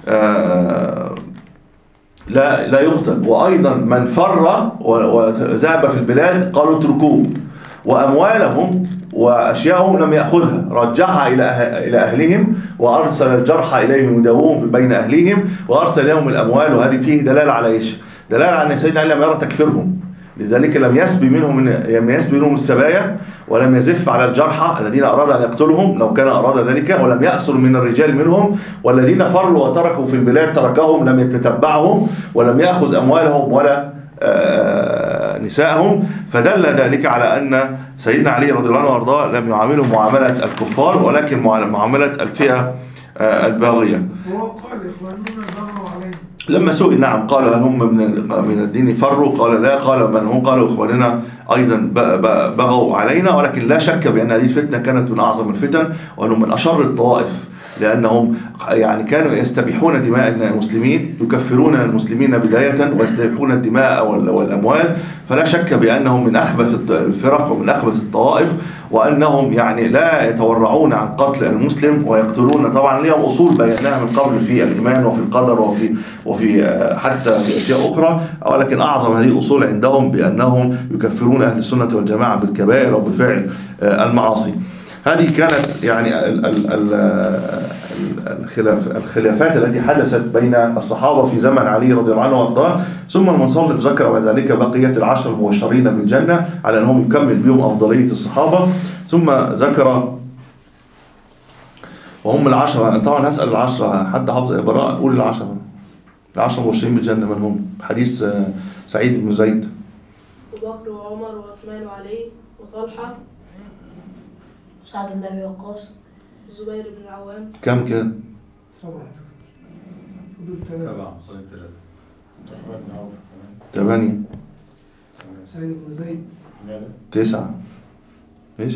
لا لا يقتل. وأيضا من فر وذهب في البلاد قالوا اتركوه، وأموالهم وأشياءهم لم يأخذها، رجعها إلى إلى أهلهم، وأرسل الجرحى إليهم يداوون بين أهلهم، وأرسل لهم الأموال. وهذه فيه دلالة على إيش؟ دلالة على أن سيدنا علي لم يرى تكفيرهم، لذلك لم يسبي منهم لم يسبي منهم السبايا، ولم يزف على الجرحى الذين أراد أن يقتلهم لو كان أراد ذلك، ولم يأسر من الرجال منهم، والذين فروا وتركوا في البلاد تركهم، لم يتتبعهم ولم يأخذ أموالهم ولا نسائهم. فدل ذلك على أن سيدنا علي رضي الله عنه وارضاه لم يعاملهم معاملة الكفار، ولكن معاملة الفئة الباغية. هو قال إخواننا بغوا علينا لما سئل نعم قال هل هم من من الدين فروا؟ قال لا. قال من هم؟ قالوا إخواننا أيضا بغوا علينا، ولكن لا شك بأن هذه الفتنة كانت من أعظم الفتن، وأنهم من أشر الطوائف، لأنهم يعني كانوا يستبيحون دماء المسلمين، يكفرون المسلمين بداية ويستبيحون الدماء والأموال. فلا شك بأنهم من أخبث الفرق ومن أخبث الطوائف، وأنهم يعني لا يتورعون عن قتل المسلم ويقتلون. طبعا لهم أصول بيناها من قبل في الإيمان وفي القدر وفي وفي حتى في أشياء أخرى، ولكن أعظم هذه الأصول عندهم بأنهم يكفرون أهل السنة والجماعة بالكبائر وبفعل المعاصي. هذه كانت يعني الخلاف الخلافات التي حدثت بين الصحابة في زمن علي رضي الله عنه وارضاه. ثم المصنف ذكر بعد ذلك بقية العشر المبشرين بالجنة على أنهم يكمل بهم أفضلية الصحابة. ثم ذكر وهم العشرة، طبعا هسأل العشرة حد حافظ براء، قول العشرة العشرة المبشرين بالجنة من هم؟ حديث سعيد بن زيد، أبو بكر وعمر وعثمان وعلي وطلحة سعد بن أبي وقاص الزبير بن العوام. كم كده؟ سبعة سبعة ثمانية سعيد بن زيد تسعة ايش؟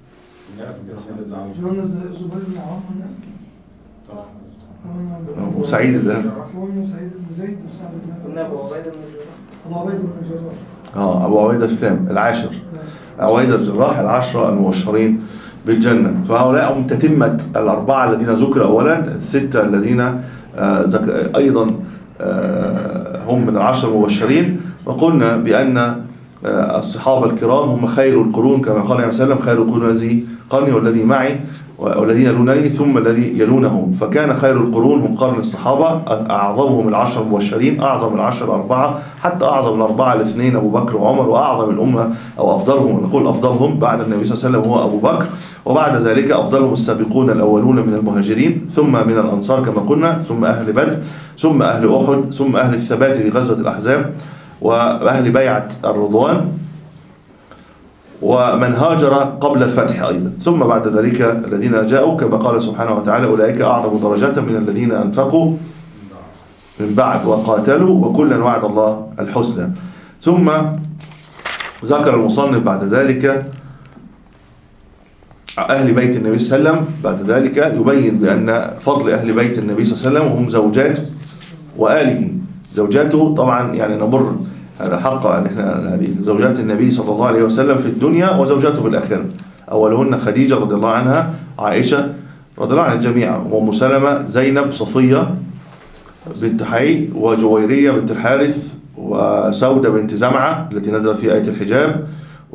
قلنا الزبير بن العوام هنا، وسعيد ده قلنا سعيد بن زيد وسعد بن أبو عبيدة بن الجراح أبو عبيدة بن الجراح اه أبو عبيدة الثامن العاشر، أبو عبيدة الجراح العشرة المبشرين بالجنة. فهؤلاء هم تتمة الأربعة الذين ذكروا أولا، الستة الذين أيضا هم من العشر المبشرين. وقلنا بأن الصحابة الكرام هم خير القرون كما قال عليه وسلم: خير القرون الذي قرني والذي معي والذين يلونني ثم الذي يلونهم. فكان خير القرون هم قرن الصحابة، أعظمهم العشر المبشرين، أعظم العشر الأربعة، حتى أعظم الأربعة الاثنين أبو بكر وعمر، وأعظم الأمة أو أفضلهم، نقول أفضلهم بعد النبي صلى الله عليه وسلم هو أبو بكر، وبعد ذلك أفضلهم السابقون الأولون من المهاجرين، ثم من الأنصار كما قلنا، ثم أهل بدر، ثم أهل أحد، ثم أهل الثبات في غزوة الأحزاب، وأهل بيعة الرضوان، ومن هاجر قبل الفتح أيضا، ثم بعد ذلك الذين جاءوا كما قال سبحانه وتعالى: أولئك أعظم درجات من الذين أنفقوا من بعد وقاتلوا وكلا وعد الله الحسنى. ثم ذكر المصنف بعد ذلك أهل بيت النبي صلى الله عليه وسلم. بعد ذلك يبين بأن فضل أهل بيت النبي صلى الله عليه وسلم هم زوجاته وآله. زوجاته طبعا يعني نمر هذا حق أن احنا هذه زوجات النبي صلى الله عليه وسلم في الدنيا وزوجاته في الآخرة. أولهن خديجة رضي الله عنها، عائشة رضي الله عن الجميع، وأم سلمة، زينب، صفية بنت حي، وجويرية بنت الحارث، وسودة بنت زمعة التي نزلت في آية الحجاب،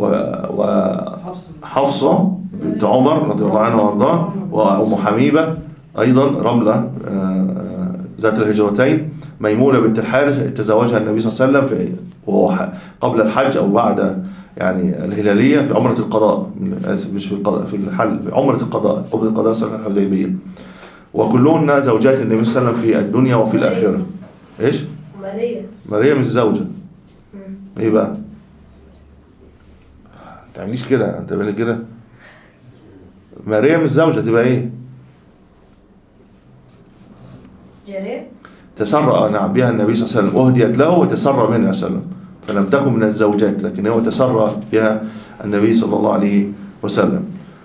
وحفصة بنت عمر رضي الله عنها وارضاه، وأم حميبة أيضا، رملة ذات الهجرتين، ميمونة بنت الحارث تزوجها النبي صلى الله عليه وسلم في وهو قبل الحج أو بعد يعني الهلالية في عمرة القضاء، مش في القضاء، في الحل، في عمرة القضاء قبل القضاء سنة الحديبية. وكلهن زوجات النبي صلى الله عليه وسلم في الدنيا وفي الآخرة. إيش؟ ماريا ماريا مش زوجة. إيه بقى؟ تعمليش كده، أنت بالك كده. ماريا مش زوجة، تبقى إيه؟ جارية. تسرى نعم بها النبي صلى الله عليه وسلم، أهديت له وتسرى منها صلى الله عليه وسلم، فلم تكن من الزوجات، لكن هو تسرى بها النبي صلى الله عليه وسلم.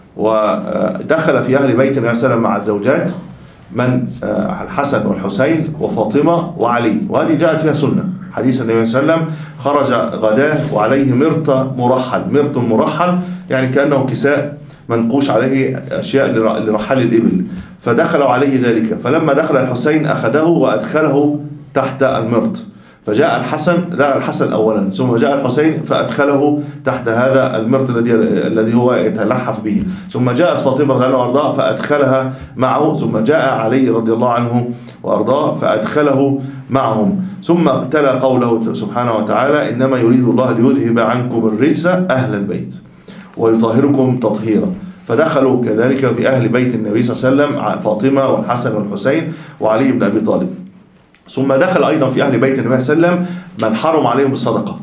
ودخل في أهل بيت النبي صلى الله عليه وسلم مع الزوجات من الحسن والحسين وفاطمة وعلي، وهذه جاءت فيها سنة. حديث النبي صلى الله عليه وسلم: خرج غداه وعليه مرط مرحل. مرط مرحل يعني كأنه كساء منقوش عليه أشياء لرحال الإبل، فدخلوا عليه ذلك. فلما دخل الحسين أخذه وأدخله تحت المرط، فجاء الحسن، لا الحسن أولا، ثم جاء الحسين فأدخله تحت هذا المرط الذي الذي هو يتلحف به، ثم جاءت فاطمة رضي الله عنها وأرضاها فأدخلها معه، ثم جاء علي رضي الله عنه وأرضاه فأدخله معهم، ثم تلا قوله سبحانه وتعالى: إنما يريد الله ليذهب عنكم الرجس أهل البيت ويطهركم تطهيرا. فدخلوا كذلك في أهل بيت النبي صلى الله عليه وسلم فاطمة والحسن والحسين وعلي بن أبي طالب. ثم دخل أيضا في أهل بيت النبي صلى الله عليه وسلم من حرم عليهم الصدقة،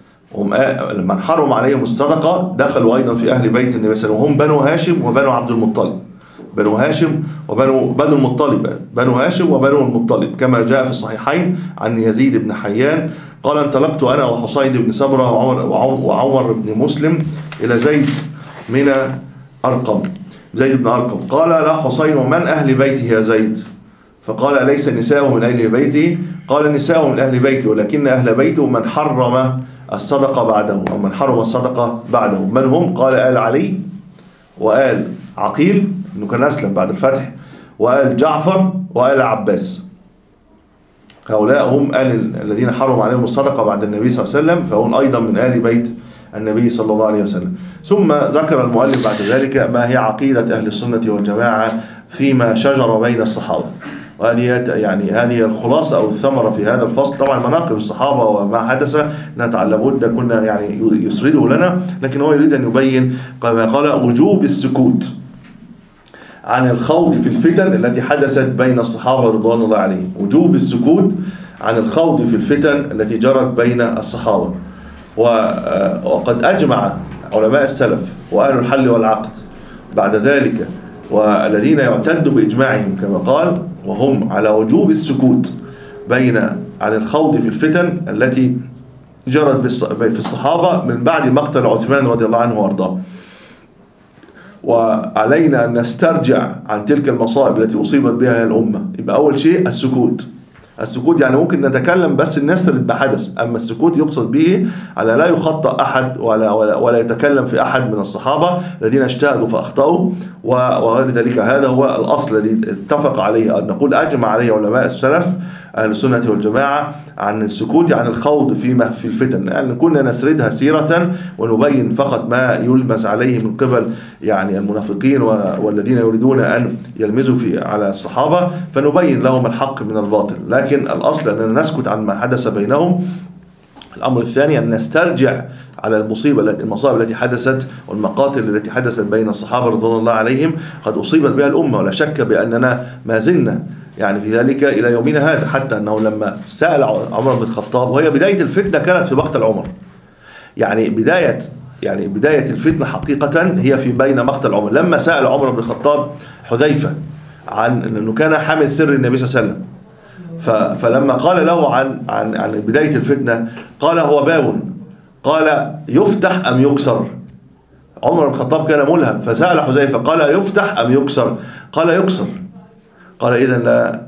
من حرم عليهم الصدقة دخلوا أيضا في أهل بيت النبي صلى الله عليه وسلم، وهم بنو هاشم وبنو عبد المطلب. بنو هاشم وبنو بنو المطلب بنو هاشم وبنو المطلب، كما جاء في الصحيحين عن يزيد بن حيان قال: انطلقت أنا وحصين بن سبرة وعمر, وعمر بن مسلم إلى زيد من أرقم زيد بن أرقم. قال لا حصين: ومن أهل بيته يا زيد؟ فقال: ليس نساءه من أهل بيته. قال: نساءه من أهل بيته، ولكن أهل بيته من حرم الصدقة بعده، أو من حرم الصدقة بعده. من هم؟ قال: آل علي، وآل عقيل إنه كان أسلم بعد الفتح، وآل جعفر، وآل عباس. هؤلاء هم آل الذين حرم عليهم الصدقة بعد النبي صلى الله عليه وسلم، فهم أيضا من آل بيت النبي صلى الله عليه وسلم. ثم ذكر المؤلف بعد ذلك ما هي عقيدة أهل السنة والجماعة فيما شجر بين الصحابة، وهذه يعني هذه الخلاصة أو الثمرة في هذا الفصل. طبعا مناقب الصحابة وما حدث لابد كنا يعني يسرده لنا، لكن هو يريد أن يبين كما قال وجوب السكوت عن الخوض في الفتن التي حدثت بين الصحابة رضوان الله عليهم. وجوب السكوت عن الخوض في الفتن التي جرت بين الصحابة. وقد أجمع علماء السلف وأهل الحل والعقد بعد ذلك والذين يعتد بإجماعهم كما قال، وهم على وجوب السكوت بين عن الخوض في الفتن التي جرت في الصحابة من بعد مقتل عثمان رضي الله عنه وارضاه. وعلينا أن نسترجع عن تلك المصائب التي أصيبت بها الأمة. يبقى أول شيء السكوت السكوت يعني ممكن نتكلم بس الناس ترد بحدث، أما السكوت يقصد به على لا يخطأ أحد ولا, ولا, ولا يتكلم في أحد من الصحابة الذين اجتهدوا فأخطأوا وغير ذلك. هذا هو الأصل الذي اتفق عليه أن نقول أجمع عليه علماء السلف أهل السنة والجماعة عن السكوت عن الخوض فيما في الفتن، لأن يعني كنا نسردها سيرة ونبين فقط ما يلمس عليه من قبل يعني المنافقين والذين يريدون أن يلمزوا في على الصحابة، فنبين لهم الحق من الباطل. لكن الأصل أننا نسكت عن ما حدث بينهم. الأمر الثاني أن نسترجع على المصيبة المصائب التي حدثت والمقاتل التي حدثت بين الصحابة رضوان الله عليهم، قد أصيبت بها الأمة ولا شك بأننا ما زلنا يعني في ذلك إلى يومنا هذا، حتى أنه لما سأل عمر بن الخطاب، وهي بداية الفتنة كانت في مقتل عمر، يعني بداية يعني بداية الفتنة حقيقة هي في بين مقتل عمر، لما سأل عمر بن الخطاب حذيفة عن أنه كان حامل سر النبي صلى الله عليه وسلم، فلما قال له عن عن عن بداية الفتنة قال هو باب، قال يفتح أم يكسر؟ عمر بن الخطاب كان ملهم، فسأل حذيفة قال يفتح أم يكسر؟ قال يكسر. قال إذا لا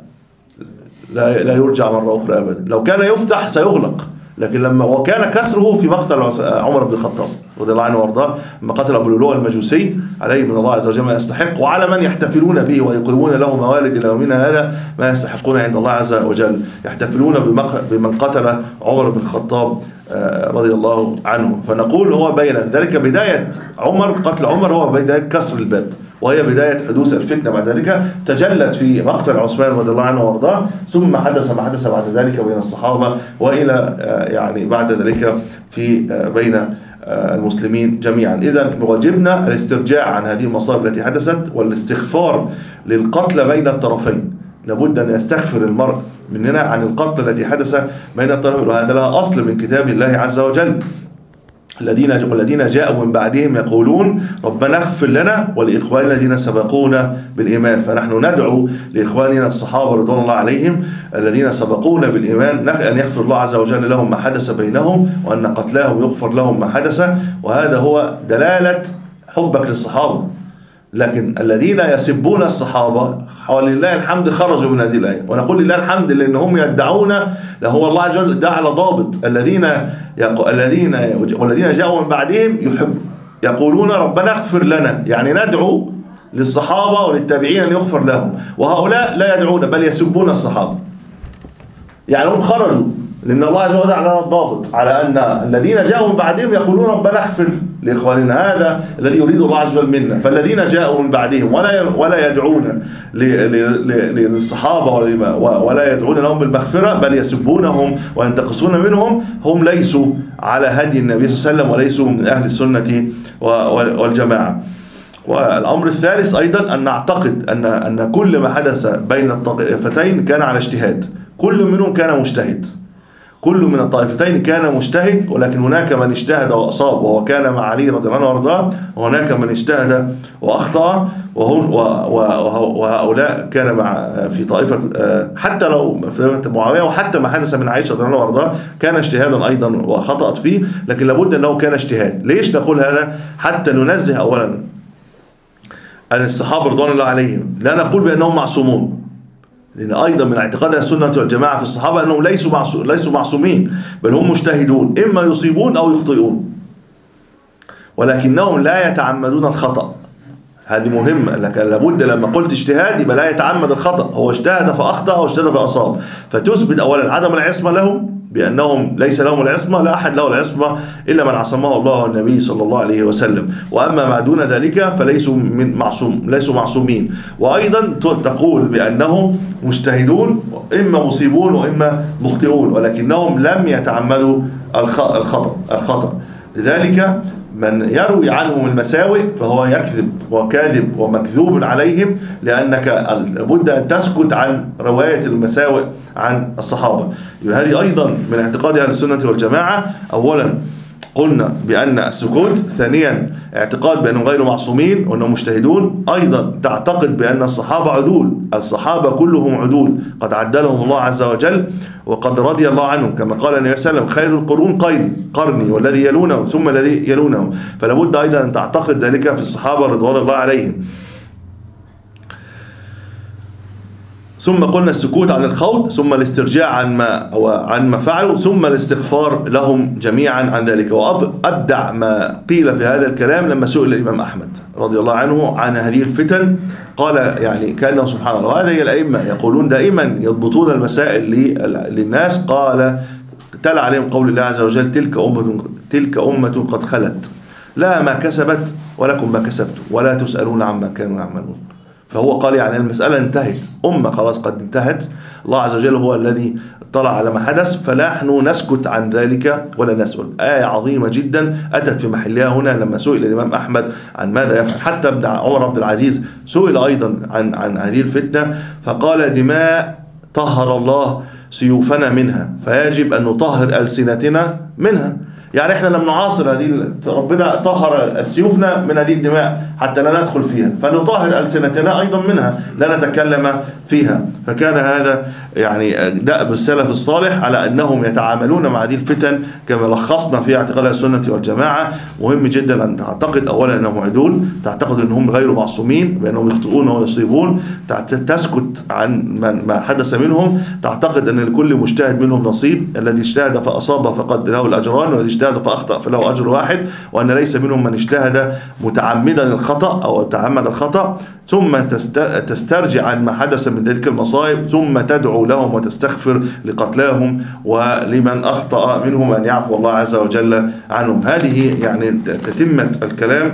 لا لا يرجع مرة أخرى أبدا، لو كان يفتح سيغلق، لكن لما وكان كسره في مقتل عمر بن الخطاب رضي الله عنه وارضاه، لما قتل أبو لؤلؤ المجوسي عليه من الله عز وجل ما يستحق، وعلى من يحتفلون به ويقيمون له موالد إلى يومنا هذا ما يستحقون عند الله عز وجل، يحتفلون بمن قتل عمر بن الخطاب رضي الله عنه. فنقول هو بين ذلك بداية عمر، قتل عمر هو بداية كسر الباب، وهي بداية حدوث الفتنة بعد ذلك تجلت في مقتل عثمان رضي الله عنه وارضاه، ثم حدث ما حدث بعد ذلك بين الصحابة وإلى يعني بعد ذلك في بين المسلمين جميعا. إذن واجبنا الاسترجاع عن هذه المصائب التي حدثت والاستغفار للقتل بين الطرفين، لابد أن يستغفر المرء مننا عن القتل التي حدث بين الطرفين، وهذا لها أصل من كتاب الله عز وجل. الذين والذين جاءوا من بعدهم يقولون ربنا اغفر لنا ولإخواننا الذين سبقونا بالإيمان، فنحن ندعو لإخواننا الصحابة رضوان الله عليهم الذين سبقونا بالإيمان أن يغفر الله عز وجل لهم ما حدث بينهم، وأن قتلاهم يغفر لهم ما حدث، وهذا هو دلالة حبك للصحابة. لكن الذين يسبون الصحابة ولله الحمد خرجوا من هذه الآية، ونقول لله الحمد لأنهم يدعون هو الله عز وجل دعا على ضابط الذين الذين والذين جاءوا من بعدهم يحب يقولون ربنا اغفر لنا، يعني ندعو للصحابة وللتابعين أن يغفر لهم، وهؤلاء لا يدعون بل يسبون الصحابة، يعني هم خرجوا لأن الله عز وجل على الضابط على أن الذين جاءوا من بعدهم يقولون ربنا اغفر لإخواننا، هذا الذي يريد الله عز وجل منا. فالذين جاءوا من بعدهم ولا ولا يدعون للصحابة ولا يدعون لهم بالمغفرة بل يسبونهم وينتقصون منهم، هم ليسوا على هدي النبي صلى الله عليه وسلم وليسوا من أهل السنة والجماعة. والأمر الثالث أيضا أن نعتقد أن أن كل ما حدث بين الطائفتين كان على اجتهاد، كل منهم كان مجتهد، كل من الطائفتين كان مجتهد، ولكن هناك من اجتهد وأصاب وهو كان مع علي رضي الله عنه وارضاه، وهناك من اجتهد وأخطأ وهؤلاء كان مع في طائفة حتى لو في طائفة معاوية، وحتى ما حدث من عائشة رضي الله عنها وارضاه كان اجتهادا أيضا وخطأت فيه، لكن لابد أنه كان اجتهاد. ليش نقول هذا؟ حتى ننزه أولا أن الصحابة رضوان الله عليهم لا نقول بأنهم معصومون، لأن أيضا من اعتقاد السنة والجماعة في الصحابة أنهم ليسوا معصوم ليسوا معصومين، بل هم مجتهدون إما يصيبون أو يخطئون، ولكنهم لا يتعمدون الخطأ. هذه مهمة، لكن لابد لما قلت اجتهاد يبقى لا يتعمد الخطأ، هو اجتهد فأخطأ أو اجتهد فأصاب، فتثبت أولا عدم العصمة لهم بأنهم ليس لهم العصمة، لا أحد له العصمة إلا من عصمه الله والنبي صلى الله عليه وسلم، وأما ما دون ذلك فليسوا من معصوم ليسوا معصومين. وأيضا تقول بأنهم مجتهدون إما مصيبون وإما مخطئون، ولكنهم لم يتعمدوا الخطأ الخطأ لذلك من يروي عنهم المساوئ فهو يكذب وكاذب ومكذوب عليهم، لأنك لابد أن تسكت عن رواية المساوئ عن الصحابة. هذه أيضا من اعتقاد أهل السنة والجماعة. أولا قلنا بأن السكوت، ثانيا اعتقاد بأنهم غير معصومين وأنهم مجتهدون، أيضا تعتقد بأن الصحابة عدول، الصحابة كلهم عدول قد عدلهم الله عز وجل وقد رضي الله عنهم، كما قال النبي صلى الله عليه وسلم خير القرون قرني قرني والذي يلونه ثم الذي يلونه، فلا بد أيضا أن تعتقد ذلك في الصحابة رضوان الله عليهم. ثم قلنا السكوت عن الخوض، ثم الاسترجاع عن ما أو عن ما فعلوا، ثم الاستغفار لهم جميعا عن ذلك. وأبدع ما قيل في هذا الكلام لما سئل الإمام أحمد رضي الله عنه عن هذه الفتن، قال يعني كأنه سبحان الله، وهذه هي الأئمة يقولون دائما يضبطون المسائل للناس. قال تلا عليهم قول الله عز وجل تلك أمة تلك أمة قد خلت لها ما كسبت ولكم ما كسبتم ولا تسألون عما كانوا يعملون. فهو قال يعني المسألة انتهت، أمة خلاص قد انتهت، الله عز وجل هو الذي اطلع على ما حدث، فنحن نسكت عن ذلك ولا نسأل. آية عظيمة جدا أتت في محلها هنا لما سئل الإمام أحمد عن ماذا يفعل. حتى ابن عمر عبد العزيز سئل أيضا عن عن هذه الفتنة فقال دماء طهر الله سيوفنا منها فيجب أن نطهر ألسنتنا منها. يعني احنا لم نعاصر هذه، ربنا طهر سيوفنا من هذه الدماء حتى لا ندخل فيها، فنطهر ألسنتنا أيضا منها لا نتكلم فيها. فكان هذا يعني دأب السلف الصالح على أنهم يتعاملون مع هذه الفتن كما لخصنا في اعتقاد السنة والجماعة. مهم جدا أن تعتقد أولا أنهم عدول، تعتقد أنهم غير معصومين بأنهم يخطئون ويصيبون، تسكت عن ما حدث منهم، تعتقد أن لكل مجتهد منهم نصيب، الذي اجتهد فأصاب فقد له الأجران والذي اجتهد فأخطأ فله أجر واحد، وأن ليس منهم من اجتهد متعمدا الخطأ أو تعمد الخطأ. ثم تسترجع عن ما حدث من تلك المصائب، ثم تدعو لهم وتستغفر لقتلاهم ولمن أخطأ منهم أن يعفو الله عز وجل عنهم. هذه يعني تتمة الكلام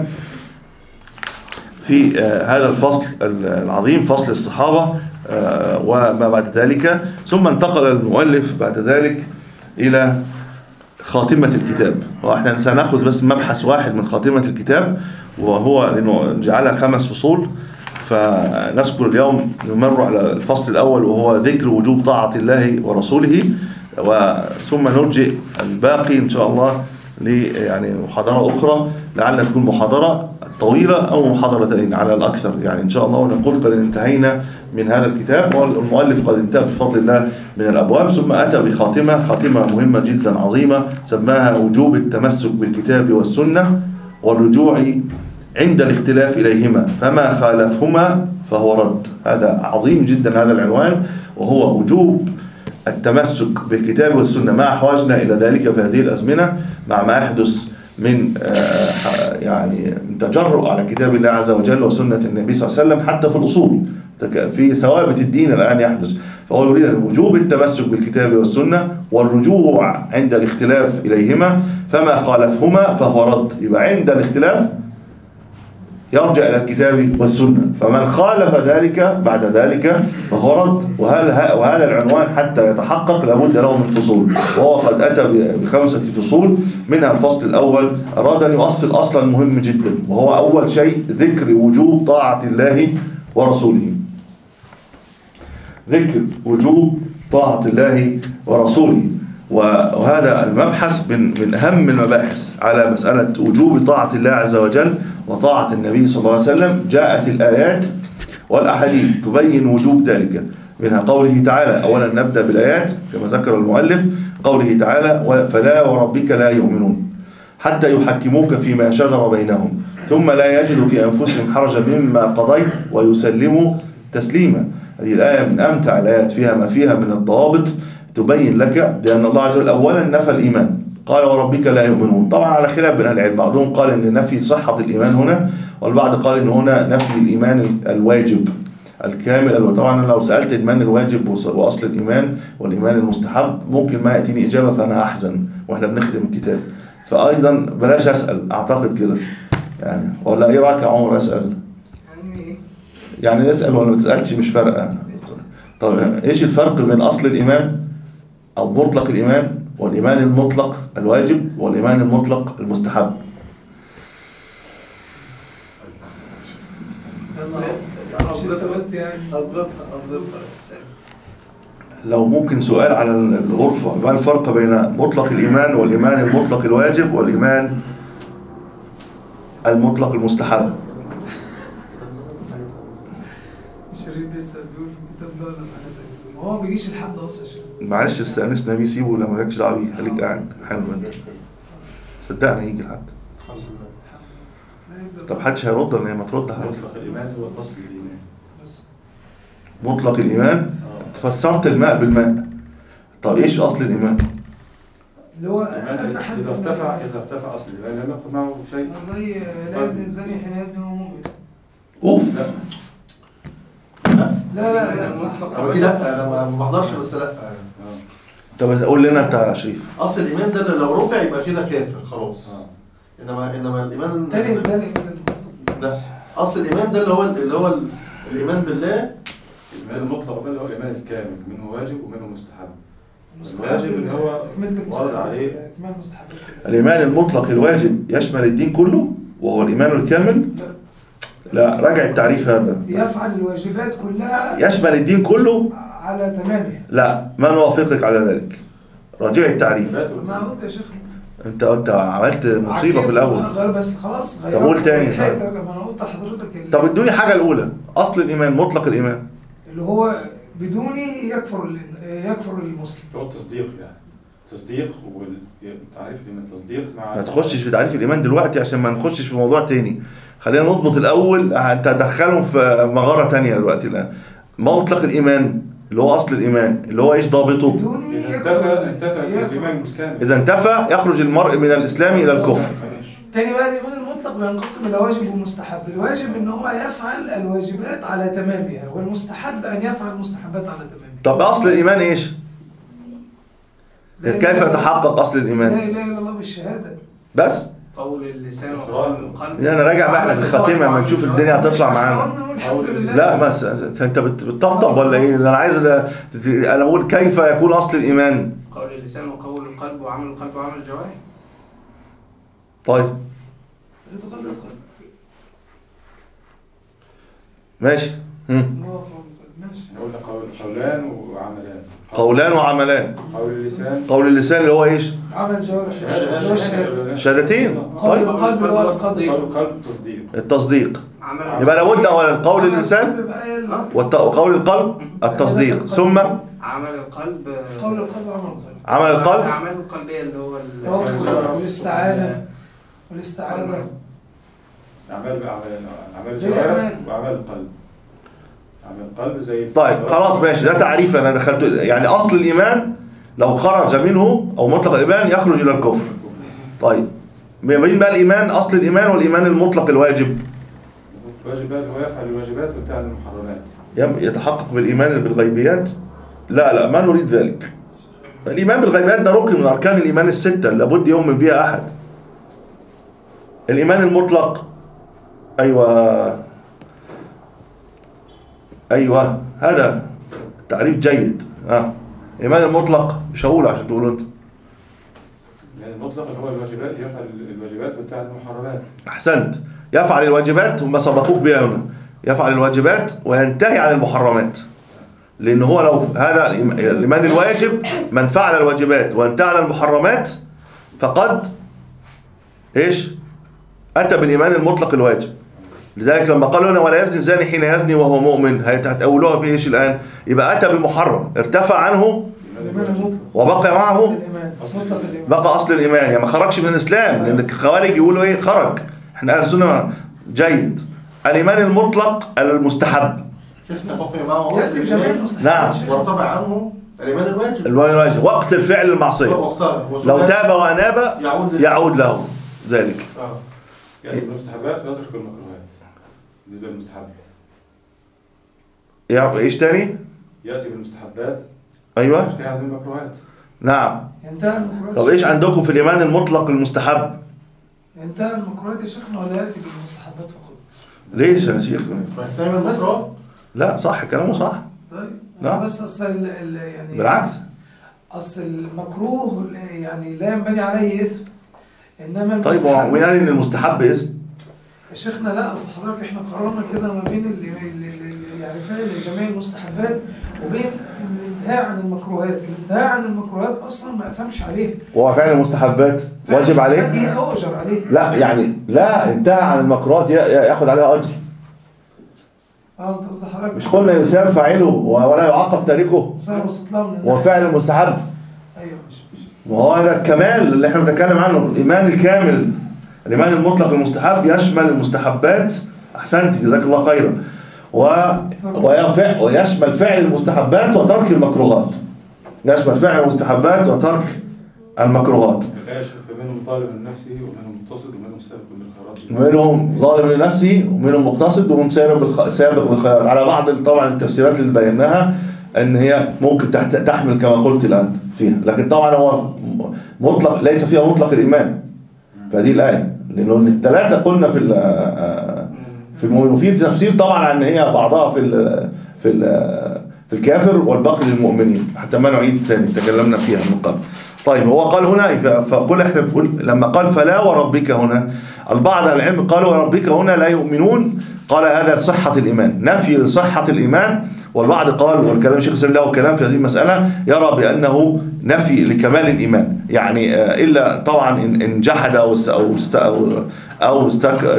في هذا الفصل العظيم، فصل الصحابة وما بعد ذلك. ثم انتقل المؤلف بعد ذلك إلى خاتمة الكتاب، وإحنا سنأخذ بس مبحث واحد من خاتمة الكتاب، وهو لأنه جعلها خمس فصول، فنذكر اليوم نمر على الفصل الأول وهو ذكر وجوب طاعة الله ورسوله، وثم نرجئ الباقي إن شاء الله ل يعني محاضرة أخرى، لعلنا تكون محاضرة طويلة أو محاضرتين على الأكثر يعني إن شاء الله. ونقول قد انتهينا من هذا الكتاب، والمؤلف قد انتهى بفضل الله من الأبواب، ثم أتى بخاتمة خاتمة مهمة جدا عظيمة سماها وجوب التمسك بالكتاب والسنة والرجوع عند الاختلاف إليهما فما خالفهما فهو رد. هذا عظيم جدا هذا العنوان، وهو وجوب التمسك بالكتاب والسنة مع أحواجنا إلى ذلك في هذه الأزمنة، مع ما يحدث من يعني تجرؤ على كتاب الله عز وجل وسنة النبي صلى الله عليه وسلم حتى في الأصول، في ثوابت الدين الآن يحدث. فهو يريد وجوب التمسك بالكتاب والسنة والرجوع عند الاختلاف إليهما فما خالفهما فهو رد. يبقى عند الاختلاف يرجع إلى الكتاب والسنة، فمن خالف ذلك بعد ذلك فهو رد. وهذا العنوان حتى يتحقق لابد له من فصول، وهو قد أتى بخمسة فصول. منها الفصل الأول أراد أن يؤصل أصلا مهم جدا، وهو أول شيء ذكر وجوب طاعة الله ورسوله. ذكر وجوب طاعة الله ورسوله، وهذا المبحث من من أهم المباحث على مسألة وجوب طاعة الله عز وجل وطاعة النبي صلى الله عليه وسلم. جاءت الآيات والأحاديث تبين وجوب ذلك، منها قوله تعالى، أولا نبدأ بالآيات كما ذكر المؤلف، قوله تعالى فلا وربك لا يؤمنون حتى يحكموك فيما شجر بينهم ثم لا يجدوا في أنفسهم حرجا مما قضيت ويسلموا تسليما. هذه الآية من أمتع الآيات، فيها ما فيها من الضوابط تبين لك بأن الله عز وجل أولا نفى الإيمان، قال وربك لا يؤمنون. طبعا على خلاف بين العلم، بعضهم قال ان نفي صحة الإيمان هنا، والبعض قال ان هنا نفي الإيمان الواجب الكامل. طبعا لو سألت الإيمان الواجب وأصل الإيمان والإيمان المستحب ممكن ما يأتيني إجابة فأنا أحزن وإحنا بنختم الكتاب، فأيضا بلاش أسأل أعتقد كده يعني. ولا إيه رأيك يا عمر؟ أسأل يعني نسأل ولا ما تسألش مش فارقة. طب إيش الفرق بين أصل الإيمان أو مطلق الإيمان والإيمان المطلق الواجب والإيمان المطلق المستحب؟ لو ممكن سؤال على الغرفة، ما الفرق بين مطلق الإيمان والإيمان المطلق الواجب والإيمان المطلق المستحب؟ شريف بيسأل بيقول في الكتاب ده ولا في حاجة تانية؟ هو ما بيجيش لحد أصلا. معلش استأنسنا بيه، سيبه ولا ما جاكش دعوة بيه، خليك قاعد حلو انت، صدقني هيجي لحد. طب حدش هيرد ولا ما ترد؟ مطلق الإيمان هو أصل الإيمان، بس مطلق الإيمان. فسرت الماء بالماء. طب إيش أصل الإيمان؟ اللي هو إذا ارتفع إذا ارتفع أصل الإيمان لم يكن معه شيء. زي لا يزني الزاني حين يزني وهو مؤمن. أوف. لا لا لا صح. هو كده انا ما بحضرش بس لا. طب قول لنا انت يا شريف. اصل الايمان ده اللي لو رفع يبقى كده كافر خلاص. انما انما الايمان تاني ده ده اصل الايمان ده اللي هو اللي هو الايمان بالله. الإيمان المطلق ده اللي هو الإيمان الكامل، منه واجب ومنه مستحب. مستحب الواجب اللي هو ورد عليه. إكمال مستحب. الإيمان المطلق الواجب يشمل الدين كله وهو الإيمان الكامل؟ لا، راجع التعريف هذا. يفعل الواجبات كلها يشمل الدين كله على تمامها. لا، ما نوافقك على ذلك. راجع التعريف. ما قلت يا شيخ. انت انت عملت مصيبه في الاول. غير بس خلاص. طب قول تاني. طيب انا قلت لحضرتك. طب ادوني حاجه الاولى، اصل الايمان مطلق الايمان اللي هو بدونه يكفر يكفر المسلم. هو التصديق يعني. تصديق والتعريف من التصديق مع ما تخشش في تعريف الايمان دلوقتي عشان ما نخشش في موضوع تاني. خلينا نضبط الاول. انت هتدخلهم في مغاره تانية دلوقتي الان. مطلق الايمان اللي هو اصل الايمان اللي هو ايش ضابطه؟ بدونه يكفر. انتفى الايمان الاسلامي. اذا انتفى يخرج المرء من الاسلام الى الكفر. تاني بقى الإيمان المطلق بينقسم إلى واجب ومستحب. الواجب إن هو يفعل الواجبات على تمامها، والمستحب أن يفعل المستحبات على تمامها. طب أصل الإيمان إيش؟ كيف يتحقق أصل الإيمان؟ لا إله إلا الله بالشهادة بس؟ قول اللسان وقول القلب. يعني راجع بقى احنا في الخاتمة لما نشوف الدنيا هتطلع معانا. لا بس أنت بتطبطب ولا إيه؟ أنا عايز أنا بقول كيف يكون أصل الإيمان؟ قول اللسان وقول القلب وعمل القلب وعمل الجوارح. طيب ماشي. نقول قولان وعملان. قولان وعملان. قول اللسان. قول اللسان اللي هو ايش؟ عمل الجوارح. شهادتين. طيب القلب اللي هو التصديق. القلب تصديق. التصديق. يبقى لابد اولا قول اللسان وقول القلب التصديق، ثم عمل القلب. قول القلب وعمل القلب. عمل القلب. الاعمال القلبيه اللي هو الاستعانه والاستعاذه. اعمال اعمال الجوارح واعمال القلب. اعمال القلب زي. طيب خلاص ماشي، ده تعريف انا دخلته. يعني اصل الايمان لو خرج منه او مطلق الايمان يخرج الى الكفر. طيب مين بقى الايمان اصل الايمان والايمان المطلق الواجب؟ الواجبات هو يفعل الواجبات وينتهي عن المحرمات. يتحقق بالايمان بالغيبيات؟ لا لا، ما نريد ذلك. الايمان بالغيبيات ده ركن من اركان الايمان السته لابد يؤمن بها احد. الايمان المطلق ايوه ايوه هذا تعريف جيد. ها الايمان المطلق مش هقول عشان تقولوا انت. الايمان المطلق اللي هو الواجبات، يفعل الواجبات وينتهي عن المحرمات. احسنت. يفعل الواجبات هم سبقوك بها هنا. يفعل الواجبات وينتهي عن المحرمات. لان هو لو هذا الايمان الواجب من فعل الواجبات وانتهى عن المحرمات فقد ايش؟ اتى بالايمان المطلق الواجب. لذلك لما قالوا هنا ولا يزني الزاني حين يزني وهو مؤمن هتأولوها في ايش الان؟ يبقى اتى بمحرم ارتفع عنه وبقى معه بقى اصل الايمان. يعني ما خرجش من الاسلام. لان الخوارج يقولوا ايه؟ خرج. احنا اهل السنه جيد. الايمان المطلق المستحب. شفنا بقي معه اصل الايمان. نعم. وارتفع عنه الايمان الواجب. الايمان الواجب وقت الفعل المعصيه. لو تاب واناب يعود, يعود له ذلك. اه يأتي بالمستحبات ويترك المكروهات. بالنسبه للمستحب. يعطي ايش تاني؟ يأتي بالمستحبات. ايوه. ينتهي عن المكروهات. نعم. ينتهي المكروهات. طب ايش عندكم في الايمان المطلق المستحب؟ ينتهي المكروهات يا شيخنا ولا يأتي بالمستحبات فقط؟ ليش يا شيخ؟ فينتهي بالمكروه؟ لا صح كلامه صح. طيب لا. بس اصل يعني بالعكس. اصل المكروه يعني لا ينبني عليه اثم. انما طيب هو مين قال ان المستحب اسم؟ يا شيخنا لا، اصل حضرتك احنا قررنا كده ما بين اللي يعني فعل جميع المستحبات وبين الانتهاء عن المكروهات. الانتهاء عن المكروهات اصلا ما اثمش عليه. هو فعل المستحبات واجب عليه؟ دي اجر عليه. لا يعني لا، انتهى عن المكروهات ياخذ عليها اجر. اه انت قصدك حضرتك مش قلنا يثاب فاعله ولا يعاقب تاركه؟ هو فعل المستحب. ايوه مش مش وهو هذا الكمال اللي احنا بنتكلم عنه. الايمان الكامل الايمان المطلق المستحب يشمل المستحبات. احسنت جزاك الله خيرا. و... وينفع... ويشمل فعل المستحبات وترك المكروهات. يشمل فعل المستحبات وترك المكروهات. فمنهم ظالم لنفسه ومنهم مقتصد ومنهم سابق بالخيرات. منهم ظالم لنفسه ومنهم مقتصد ومنهم سابق بالخ... سابق بالخيرات. على بعض طبعا التفسيرات اللي بيناها ان هي ممكن تحت... تحمل كما قلت الان فيها، لكن طبعا هو مطلق ليس فيها مطلق الايمان في هذه الايه، لانه الثلاثه قلنا في في المؤمن، وفي تفسير طبعا ان هي بعضها في ال في ال في الكافر والباقي للمؤمنين، حتى ما نعيد ثاني تكلمنا فيها من قبل. طيب هو قال هنا فقل احنا بنقول لما قال فلا وربك هنا، البعض اهل العلم قالوا وربك هنا لا يؤمنون، قال هذا لصحة الإيمان، نفي لصحة الإيمان. والبعض قال، والكلام شيخ سلم له كلام في هذه المسألة، يرى بأنه نفي لكمال الإيمان، يعني إلا طبعا إن جحد أو أو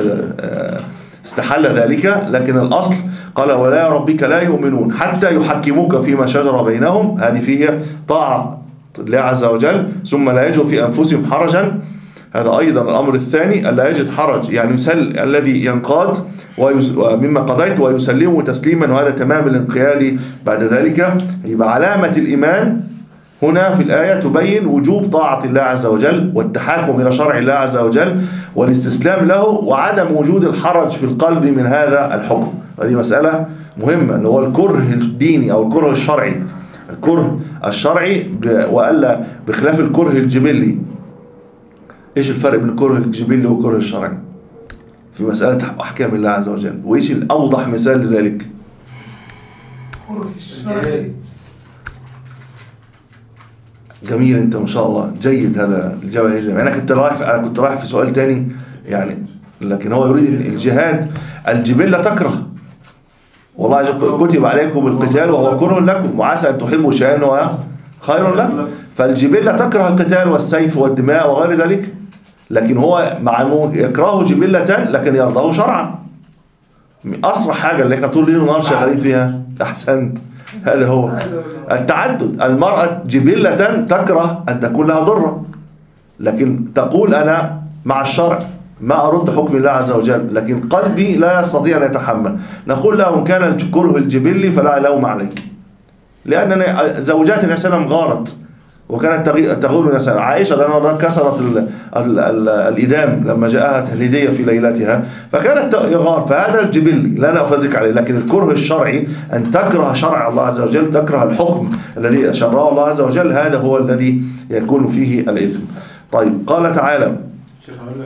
استحل ذلك، لكن الأصل قال ولا ربك لا يؤمنون حتى يحكموك فيما شجر بينهم، هذه فيها طاعة الله عز وجل، ثم لا يجد في أنفسهم حرجا. هذا أيضا الأمر الثاني، ألا يجد حرج، يعني يسل الذي ينقاد مما قضيت ويسلمه تسليما، وهذا تمام الانقياد بعد ذلك. يبقى علامة الإيمان هنا في الآية تبين وجوب طاعة الله عز وجل والتحاكم إلى شرع الله عز وجل والاستسلام له، وعدم وجود الحرج في القلب من هذا الحكم. هذه مسألة مهمة، اللي هو الكره الديني أو الكره الشرعي. الكره الشرعي وألا بخلاف الكره الجبلي. إيش الفرق بين الكره الجبلي والكره الشرعي في مسألة أحكام الله عز وجل؟ وإيش الأوضح مثال لذلك؟ كره الشرعي. جميل، أنت ما شاء الله جيد هذا الجواب. أنا كنت رايح أنا كنت رايح في سؤال تاني يعني، لكن هو يريد الجهاد. الجبلة تكره، والله كتب عليكم القتال وهو كره لكم وعسى أن تحبوا شيئا وهو خير لكم. فالجبلة تكره القتال والسيف والدماء وغير ذلك، لكن هو مع يكرهه جبلة لكن يرضاه شرعا. أسرع حاجة اللي احنا طول ليل ونهار شغالين فيها، أحسنت، هذا هو التعدد. المرأة جبلة تكره أن تكون لها ضرة، لكن تقول أنا مع الشرع ما أرد حكم الله عز وجل، لكن قلبي لا يستطيع أن يتحمل. نقول له إن كان الكره الجبلي فلا لوم عليك، لأن زوجات النبي صلى الله عليه وسلم غارت وكانت تغول نساء. عائشة لأنها كسرت ال ال ال الإدام لما جاءها هدية في ليلتها، فكانت يغار. فهذا الجبلي لا نأخذك عليه، لكن الكره الشرعي أن تكره شرع الله عز وجل، تكره الحكم الذي شرعه الله عز وجل، هذا هو الذي يكون فيه الإثم. طيب قال تعالى شيخ عمرنا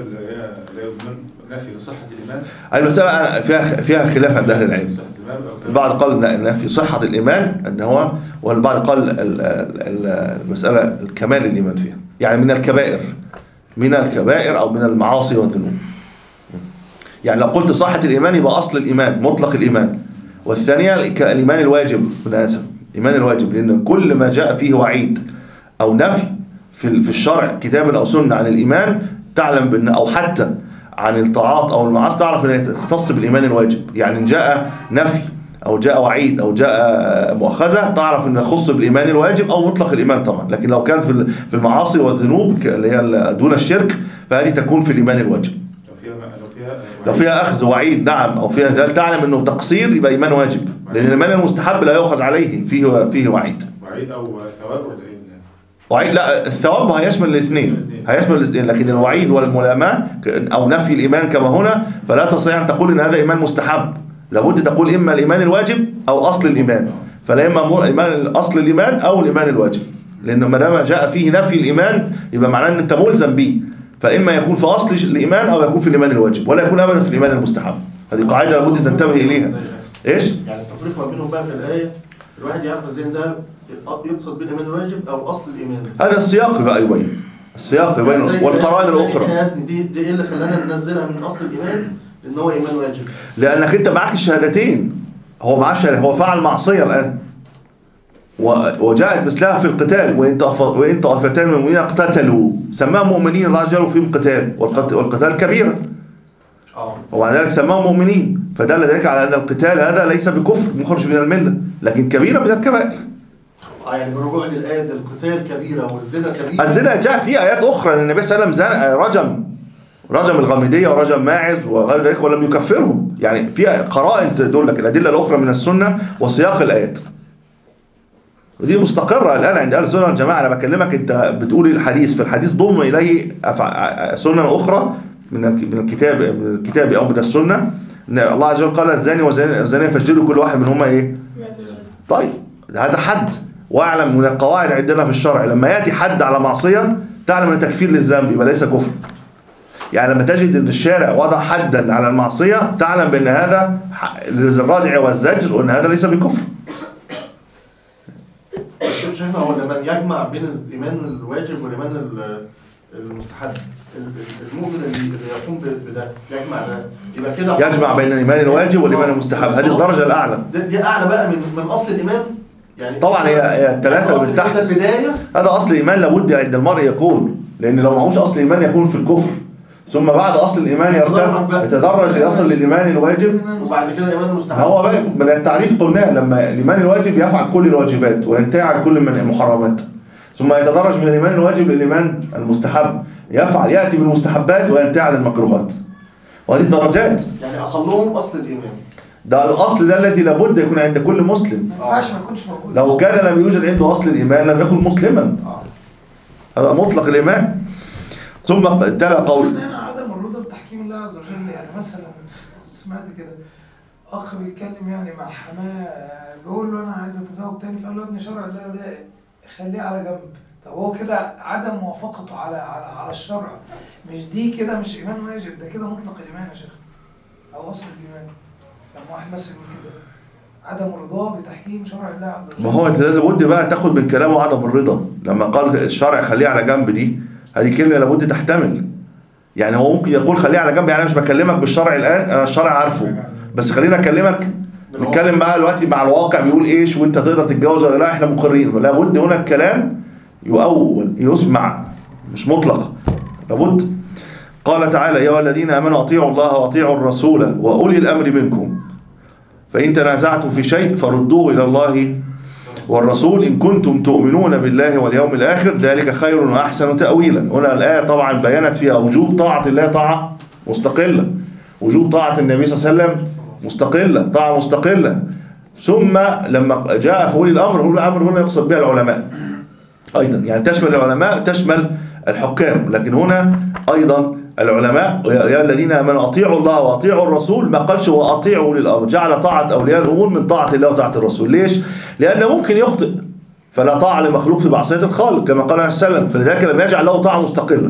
نفي لصحة الإيمان، المسألة فيها فيها خلاف عند أهل العلم. البعض قال نفي صحة الإيمان أن هو، والبعض قال المسألة الكمال الإيمان فيها، يعني من الكبائر من الكبائر أو من المعاصي والذنوب. يعني لو قلت صحة الإيمان يبقى أصل الإيمان مطلق الإيمان، والثانية الإيمان الواجب من آسف إيمان الواجب، لأن كل ما جاء فيه وعيد أو نفي في في الشرع كتابا أو سنة عن الإيمان تعلم بأن، أو حتى عن الطاعات أو المعاصي تعرف أنها تختص بالإيمان الواجب. يعني إن جاء نفي أو جاء وعيد أو جاء مؤاخذة تعرف أنه يخص بالإيمان الواجب أو مطلق الإيمان طبعا. لكن لو كان في المعاصي والذنوب اللي هي دون الشرك فهذه تكون في الإيمان الواجب. لو فيها لو فيها لو فيها أخذ وعيد نعم، أو فيها ذلك تعلم أنه تقصير يبقى إيمان واجب، لأن الإيمان المستحب لا يؤخذ عليه، فيه فيه وعيد. وعيد أو ثواب ولا إيه؟ وعيد لا، الثواب هيشمل الاثنين، هيشمل الاثنين، لكن الوعيد والملامة أو نفي الإيمان كما هنا فلا تستطيع أن تقول إن هذا إيمان مستحب، لابد تقول إما الإيمان الواجب أو أصل الإيمان. فلا إما إيمان أصل الإيمان أو الإيمان الواجب، لأنه ما دام جاء فيه نفي الإيمان يبقى معناه أن أنت ملزم به، فإما يكون في أصل الإيمان أو يكون في الإيمان الواجب، ولا يكون أبدا في الإيمان المستحب. هذه قاعدة لابد تنتبه إليها. إيش؟ يعني التفريق ما بينهم بقى في الآية، الواحد يعرف ازاي ده يقصد بالإيمان الواجب أو أصل الإيمان. هذا السياق بقى يبين، السياق يبين والقرائن الأخرى. دي دي إيه اللي خلانا ننزلها من أصل الإيمان لأن هو إيمان واجب؟ لأنك أنت معك الشهادتين، هو معاه شهادة، هو فعل معصية الآن وجاءت مثلها في القتال، وإن طائفتان من المؤمنين اقتتلوا سماهم مؤمنين، الله جل فيهم قتال، والقتال كبيرة ومع ذلك سماهم مؤمنين، فدل ذلك على أن القتال هذا ليس بكفر مخرج من الملة، لكن كبيرة من الكبائر. اه يعني بالرجوع للآية القتال كبيرة والزنا كبيرة. الزنا جاء فيه آيات أخرى، النبي صلى الله عليه وسلم رجم رجم الغامدية ورجم ماعز وغير ذلك ولم يكفرهم. يعني في قرائن تدل لك الأدلة الأخرى من السنة وسياق الآيات، ودي مستقرة الآن عند أهل السنة والجماعة. أنا بكلمك أنت بتقول الحديث، في الحديث ضم إليه سنة أخرى من الكتاب من الكتاب أو من السنة، إن الله عز وجل قال الزاني والزانية فاجلدوا كل واحد منهما إيه؟ طيب هذا حد. واعلم من القواعد عندنا في الشرع لما يأتي حد على معصية تعلم أن تكفير للذنب يبقى ليس كفر. يعني لما تجد أن الشارع وضع حدا على المعصية تعلم بأن هذا للردع والزجر وأن هذا ليس بكفر. شيخنا هو لما يجمع بين الإيمان الواجب والإيمان المستحب، المؤمن اللي يقوم بده يجمع ده يبقى كده يجمع بين الإيمان الواجب والإيمان المستحب، هذه الدرجة الأعلى. دي أعلى بقى من من أصل الإيمان. يعني طبعا هي هي الثلاثة من تحت. هذا أصل الإيمان لابد عند المرء يكون، لأن لو معهوش أصل الإيمان يكون في الكفر، ثم بعد أصل الإيمان يرتفع يتدرج لأصل الإيمان الواجب وبعد كده الإيمان المستحب. هو بقى من التعريف قلناه لما الإيمان الواجب يفعل كل الواجبات وينتهي عن كل من المحرمات، ثم يتدرج من الإيمان الواجب للإيمان المستحب يفعل يأتي بالمستحبات وينتهي عن المكروهات، وهذه درجات. يعني أقلهم أصل الإيمان. ده الأصل ده الذي لابد يكون عند كل مسلم. ما ينفعش ما يكونش موجود. لو كان لم يوجد عنده أصل الإيمان لم يكن مسلما. هذا مطلق الإيمان. ثم تلا قول عدم الرضا بتحكيم الله عز وجل. يعني مثلا كنت سمعت كده اخ بيتكلم يعني مع حماه بيقول له انا عايز اتزوج تاني، فقال له ابن شرع الله ده خليه على جنب. طب هو كده عدم موافقته على على على الشرع، مش دي كده مش ايمان واجب، ده كده مطلق الايمان يا شيخ او اصل الايمان. لما واحد مثلا كده عدم الرضا بتحكيم شرع الله عز وجل. ما هو انت لازم بد بقى تاخد من كلامه عدم الرضا. لما قال الشرع خليه على جنب دي هذه كلمه لابد تحتمل. يعني هو ممكن يقول خليه على جنب، يعني انا مش بكلمك بالشرع الان، انا الشرع عارفه، بس خلينا اكلمك نتكلم بقى دلوقتي مع الواقع بيقول ايش وانت تقدر تتجوز ولا لا. احنا مقرين لابد هنا الكلام يؤول يسمع مش مطلق، لابد. قال تعالى يا الذين امنوا اطيعوا الله واطيعوا الرسول واولي الامر منكم فان تنازعتم في شيء فردوه الى الله والرسول إن كنتم تؤمنون بالله واليوم الآخر ذلك خير وأحسن تأويلا. هنا الآية طبعا بينت فيها وجوب طاعة الله طاعة مستقلة، وجوب طاعة النبي صلى الله عليه وسلم مستقلة طاعة مستقلة. ثم لما جاء في أولي الأمر، أولي الأمر هنا يقصد بها العلماء أيضا، يعني تشمل العلماء تشمل الحكام، لكن هنا أيضا العلماء يا الذين آمنوا أطيعوا الله وأطيعوا الرسول، ما قالش وأطيعوا أولي الأمر، جعل طاعة أولياء الأمور من طاعة الله وطاعة الرسول. ليش؟ لأنه ممكن يخطئ، فلا طاعة لمخلوق في معصية الخالق كما قال عليه السلام، فلذلك لم يجعل له طاعة مستقلة.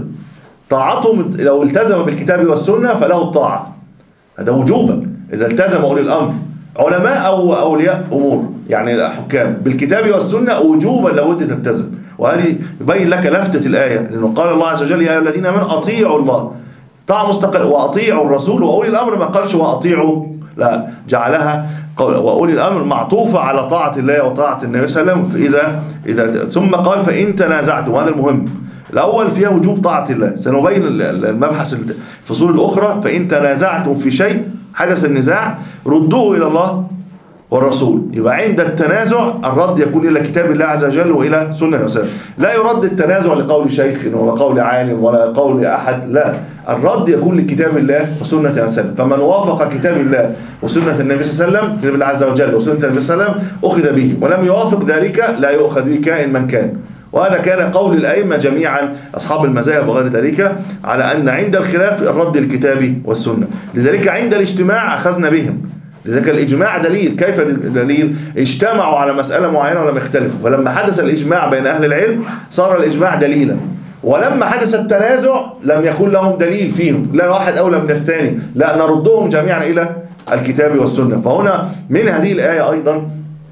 طاعته لو التزم بالكتاب والسنة فله الطاعة، هذا وجوبا إذا التزم أولي الأمر علماء أو أولياء أمور يعني حكام بالكتاب والسنة وجوبا لابد تلتزم. وهذه يبين لك لفتة الآية، لأنه قال الله عز وجل يا أيها الذين آمنوا أطيعوا الله طاعة مستقلة وأطيعوا الرسول وأولي الأمر، ما قالش وأطيعوا، لا جعلها وأولي الأمر معطوفة على طاعة الله وطاعة النبي صلى الله عليه وسلم. فإذا إذا ثم قال فإن تنازعتم، وهذا المهم، الأول فيها وجوب طاعة الله، سنبين المبحث الفصول الأخرى. فإن تنازعتم في شيء حدث النزاع ردوه إلى الله والرسول. يبقى عند التنازع الرد يكون إلى كتاب الله عز وجل وإلى سنة الرسول. لا يرد التنازع لقول شيخ ولا قول عالم ولا قول أحد، لا، الرد يكون لكتاب الله وسنة الرسول. فمن وافق كتاب الله وسنة النبي صلى الله عليه وسلم، كتاب الله عز وجل وسنة النبي صلى الله عليه وسلم، أخذ به، ولم يوافق ذلك لا يؤخذ به كائن من كان. وهذا كان قول الأئمة جميعا أصحاب المذاهب وغير ذلك على أن عند الخلاف الرد الكتاب والسنة. لذلك عند الاجتماع أخذنا بهم، لذلك الإجماع دليل. كيف دليل؟ اجتمعوا على مسألة معينة ولم يختلفوا، فلما حدث الإجماع بين أهل العلم صار الإجماع دليلا، ولما حدث التنازع لم يكن لهم دليل فيهم، لا واحد أولى من الثاني، لا نردهم جميعا إلى الكتاب والسنة. فهنا من هذه الآية أيضا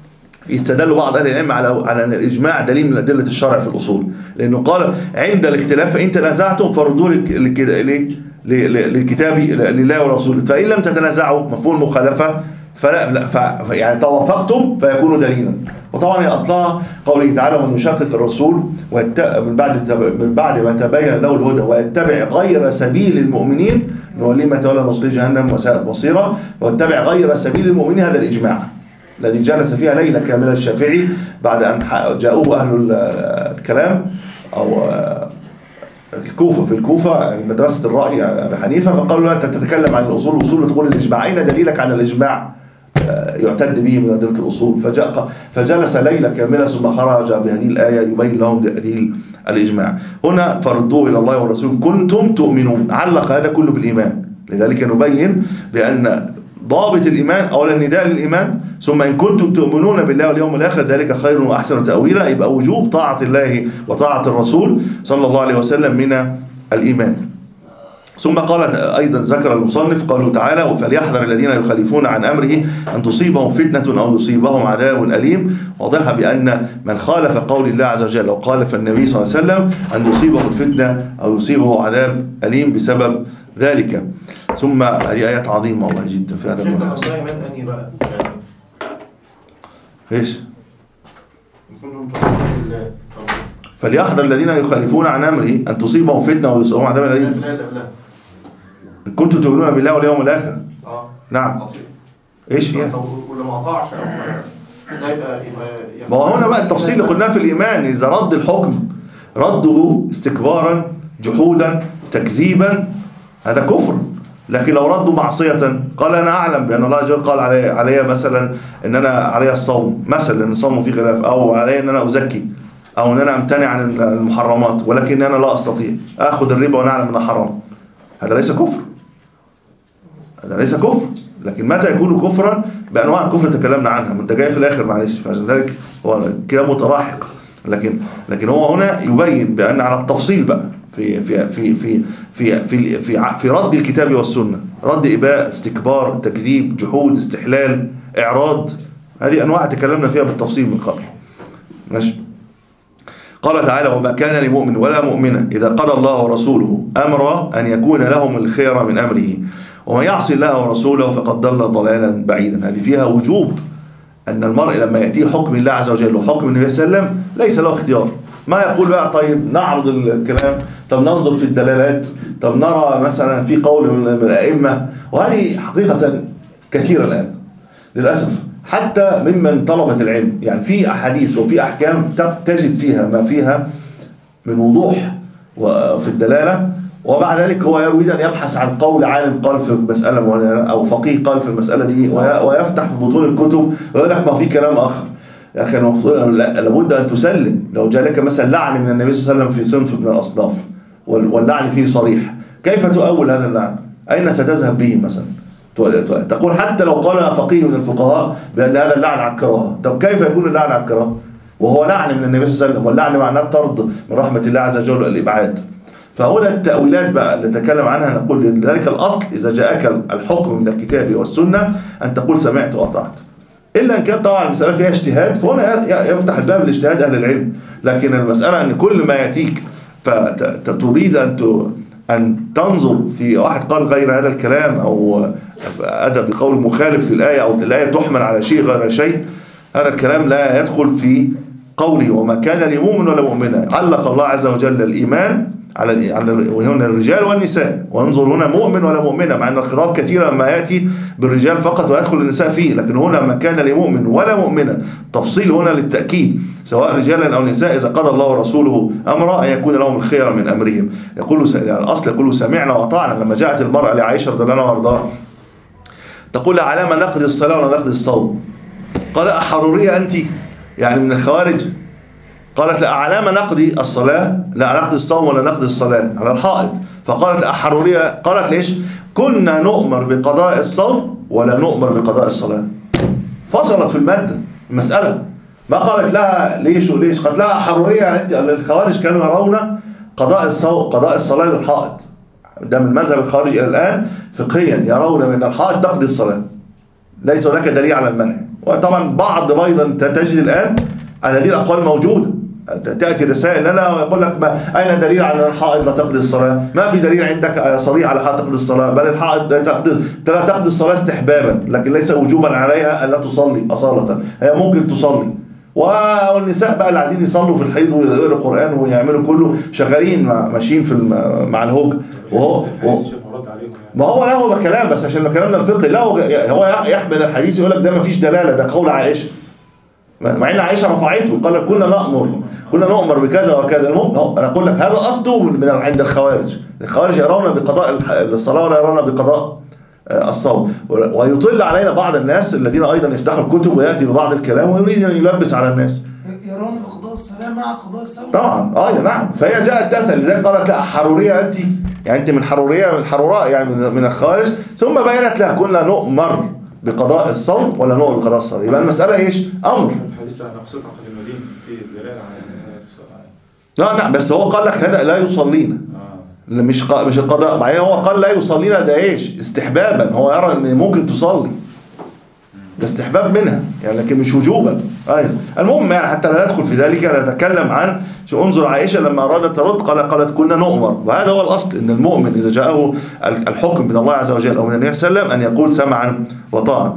يستدل بعض أهل العلم على على أن الإجماع دليل من أدلة الشرع في الأصول، لأنه قال عند الاختلاف فإن تنازعتم فردوا للكتاب لله ورسوله، فإن لم تتنازعوا مفهوم المخالفة فلا ف يعني توافقتم فيكون دليلا. وطبعا هي أصلها قوله تعالى ومن يشاقق الرسول من بعد من بعد ما تبين له الهدى ويتبع غير سبيل المؤمنين نوليه ما تولى نصليه جهنم وساءت مصيرا. ويتبع غير سبيل المؤمنين، هذا الإجماع الذي جلس فيها ليلة كاملة الشافعي بعد أن جاءوه أهل الكلام أو الكوفة في الكوفة مدرسة الرأي أبي حنيفة، فقالوا لا أنت تتكلم عن الأصول، الأصول تقول الإجماع، أين دليلك عن الإجماع يعتد به من أدلة الأصول؟ فجاء فجلس ليلة كاملة ثم خرج بهذه الآية يبين لهم دليل الإجماع. هنا فردوه إلى الله والرسول كنتم تؤمنون، علق هذا كله بالإيمان. لذلك نبين بأن ضابط الإيمان أولا النداء للإيمان، ثم إن كنتم تؤمنون بالله واليوم الآخر ذلك خير وأحسن تأويلا، يبقى وجوب طاعة الله وطاعة الرسول صلى الله عليه وسلم من الإيمان. ثم قال أيضا ذكر المصنف قوله تعالى فليحذر الذين يخالفون عن أمره أن تصيبهم فتنة أو يصيبهم عذاب أليم، واضحة بأن من خالف قول الله عز وجل أو خالف النبي صلى الله عليه وسلم أن يصيبه الفتنة أو يصيبه عذاب أليم بسبب ذلك. ثم هذه آيات عظيمة والله جدا في هذا المدرس. أنهي بقى إيش؟ فليحذر الذين يخالفون عن أمره أن تصيبهم فتنة أو يصيبهم عذاب أليم. لا لا لا إن كنتم تؤمنون بالله واليوم الآخر. اه نعم. إيش هي؟ ولا ما قطعش ده يبقى يبقى ما هو هنا بقى التفصيل اللي قلناه في الإيمان، إذا رد الحكم رده استكبارا جحودا تكذيبا هذا كفر، لكن لو ردوا معصية قال أنا أعلم بأن الله جل قال علي, علي مثلا إن أنا علي الصوم مثلا، إن الصوم فيه خلاف، أو علي إن أنا أزكي، أو إن أنا أمتنع عن المحرمات، ولكن أنا لا أستطيع أخذ الربا وأنا أعلم أنه حرام، هذا ليس كفر، هذا ليس كفر. لكن متى يكون كفرا؟ بأنواع الكفر تكلمنا عنها، من جاي في الآخر معلش، فعشان ذلك هو كلام متراحق. لكن لكن هو هنا يبين بأن على التفصيل بقى في في في في في في في, في رد الكتاب والسنة، رد إباء، استكبار، تكذيب، جحود، استحلال، إعراض، هذه أنواع تكلمنا فيها بالتفصيل من قبل. ماشي. قال تعالى وما كان لمؤمن ولا مؤمنة إذا قضى الله ورسوله أمرا أن يكون لهم الخير من أمره ومن يعصي الله ورسوله فقد ضل ضلالا بعيدا. هذه فيها وجوب أن المرء لما يأتيه حكم الله عز وجل وحكم النبي صلى الله عليه وسلم ليس له اختيار، ما يقول بقى طيب نعرض الكلام، طب ننظر في الدلالات، طب نرى مثلا في قول من الأئمة، وهذه حقيقة كثيرة الآن للأسف حتى ممن طلبة العلم، يعني في أحاديث وفي أحكام تجد فيها ما فيها من وضوح وفي الدلالة، وبعد ذلك هو يريد أن يبحث عن قول عالم قال في مسألة أو فقيه قال في المسألة دي، ويفتح في بطون الكتب ويقول لك ما في كلام آخر. يا أخي المفروض لابد أن تسلم. لو جاء لك مثلا لعن من النبي صلى الله عليه وسلم في صنف من الأصناف واللعن فيه صريح، كيف تؤول هذا اللعن؟ أين ستذهب به مثلا؟ تقول حتى لو قال فقيه من الفقهاء بأن هذا اللعن على الكراهة، طب كيف يكون اللعن على الكراهة وهو لعن من النبي صلى الله عليه وسلم؟ واللعن معناه الطرد من رحمة الله عز وجل والإبعاد. فهنا التأويلات بقى اللي نتكلم عنها نقول لذلك الأصل إذا جاءك الحكم من الكتاب والسنة أن تقول سمعت وأطعت، إلا إن كان طبعا المسألة فيها اجتهاد فهنا يفتح الباب لاجتهاد أهل العلم. لكن المسألة أن كل ما يأتيك فتريد أن أن تنظر في واحد قال غير هذا الكلام أو أدى بقول مخالف للآية أو الآية تحمل على شيء غير شيء، هذا الكلام لا يدخل في قوله وما كان لمؤمن ولا مؤمنة. علق الله عز وجل الإيمان على على هنا الرجال والنساء، وانظر هنا مؤمن ولا مؤمنة، مع أن الخطاب كثيرا ما يأتي بالرجال فقط ويدخل النساء فيه، لكن هنا ما كان لمؤمن ولا مؤمنة تفصيل هنا للتأكيد سواء رجالا أو نساء إذا قضى الله ورسوله أمرا أن يكون لهم الخير من أمرهم. يقول يعني الأصل يقول سمعنا وأطعنا. لما جاءت المرأة لعائشة رضي الله عنها وارضاها تقول على ما نقضي الصلاة ولا نقضي الصوم؟ قال أحرورية أنت يعني من الخوارج؟ قالت لا على ما نقضي الصلاة لا نقضي الصوم ولا نقضي الصلاة على الحائط. فقالت أحرورية، قالت ليش؟ كنا نؤمر بقضاء الصوم ولا نؤمر بقضاء الصلاة. فصلت في المادة المسألة، ما قالت لها ليش وليش، قالت لها أحرورية يعني أنت. الخوارج كانوا يرون قضاء الصوم قضاء الصلاة للحائط، ده من مذهب الخوارج إلى الآن فقهيا يرون من الحائط تقضي الصلاة، ليس هناك دليل على المنع. وطبعا بعض أيضا تجد الآن على هذه الأقوال موجودة، تأتي رسائل لنا ويقول لك ما أين دليل على أن الحائض لا تقضي الصلاة؟ ما في دليل عندك صريح على حائض تقضي الصلاة، بل الحائض لا تقضي الصلاة استحبابا لكن ليس وجوبا عليها أن لا تصلي أصالة، هي ممكن تصلي. والنساء بقى اللي عايزين يصلوا في الحيض ويقرأوا القرآن ويعملوا كله شغالين ماشيين في مع الهوج. وهو ما هو لا هو كلام بس عشان كلامنا الفقهي، لا هو يحمل الحديث يقول لك ده ما فيش دلالة، ده قول عائشة. مع ان عائشه رفعته وقال كنا نأمر كنا نؤمر بكذا وكذا. المهم انا اقول لك هذا اصله من عند الخوارج. الخوارج يرون بقضاء الصلاه ولا يرون بقضاء الصوم. ويطل علينا بعض الناس الذين ايضا يفتحوا الكتب وياتي ببعض الكلام ويريد ان يلبس على الناس. يرون بقضاء الصلاه مع قضاء الصوم. طبعا اه نعم. فهي جاءت تسال لذلك قالت لا حروريه انت، يعني انت من حروريه من الحروراء يعني من الخوارج. ثم بينت لها كنا نؤمر بقضاء الصوم ولا نؤمر بقضاء الصلاه. يبقى المساله ايش؟ امر. الحديث بتاع نقصتها في المدينه في دلاله على لا نعم بس هو قال لك هذا لا يصلينا مش مش القضاء. بعدين هو قال لا يصلينا ده ايش؟ استحبابا. هو يرى ان ممكن تصلي ده استحباب منها يعني لكن مش وجوبا. ايوه المهم يعني حتى لا ندخل في ذلك نتكلم عن شو. انظر عائشه لما ارادت ترد قال قالت كنا نؤمر. وهذا هو الاصل ان المؤمن اذا جاءه الحكم من الله عز وجل او من النبي صلى الله عليه وسلم ان يقول سمعا وطاعا.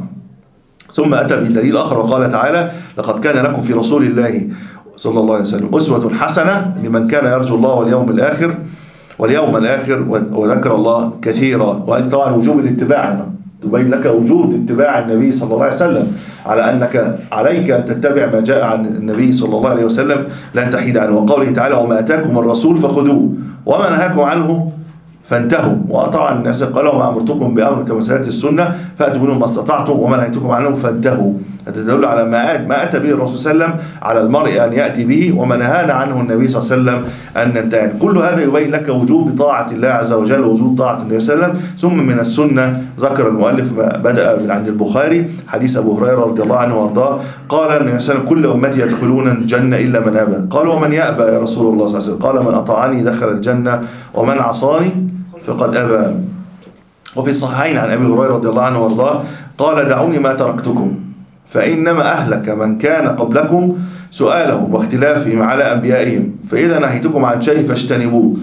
ثم اتى بدليل اخر وقال تعالى لقد كان لكم في رسول الله صلى الله عليه وسلم أسوة حسنة لمن كان يرجو الله واليوم الآخر واليوم الآخر وذكر الله كثيرا. وأنت طبعا وجوب الاتباع هنا تبين لك وجود اتباع النبي صلى الله عليه وسلم على أنك عليك أن تتبع ما جاء عن النبي صلى الله عليه وسلم لا تحيد عنه. وقوله تعالى وما أتاكم الرسول فخذوه وما نهاكم عنه فانتهوا. وطبعا الناس قالوا وما أمرتكم بأمر كما سيأتي السنة فأتوا منه ما استطعتم وما نهيتكم عنه فانتهوا. تدل على ما ما أتى به الرسول صلى الله عليه وسلم على المرء أن يأتي به وما نهانا عنه النبي صلى الله عليه وسلم أن ننتهي. كل هذا يبين لك وجوب طاعة الله عز وجل ووجوب طاعة النبي صلى الله عليه وسلم. ثم من السنة ذكر المؤلف ما بدأ من عند البخاري حديث أبو هريرة رضي الله عنه وارضاه قال النبي صلى الله عليه وسلم كل أمتي يدخلون الجنة إلا من أبى. قالوا ومن يأبى يا رسول الله صلى الله عليه وسلم؟ قال من أطاعني دخل الجنة ومن عصاني فقد أبى. وفي الصحيحين عن أبي هريرة رضي الله عنه وارضاه قال دعوني ما تركتكم فإنما أهلك من كان قبلكم سؤالهم واختلافهم على أنبيائهم فإذا نهيتكم عن شيء فاجتنبوه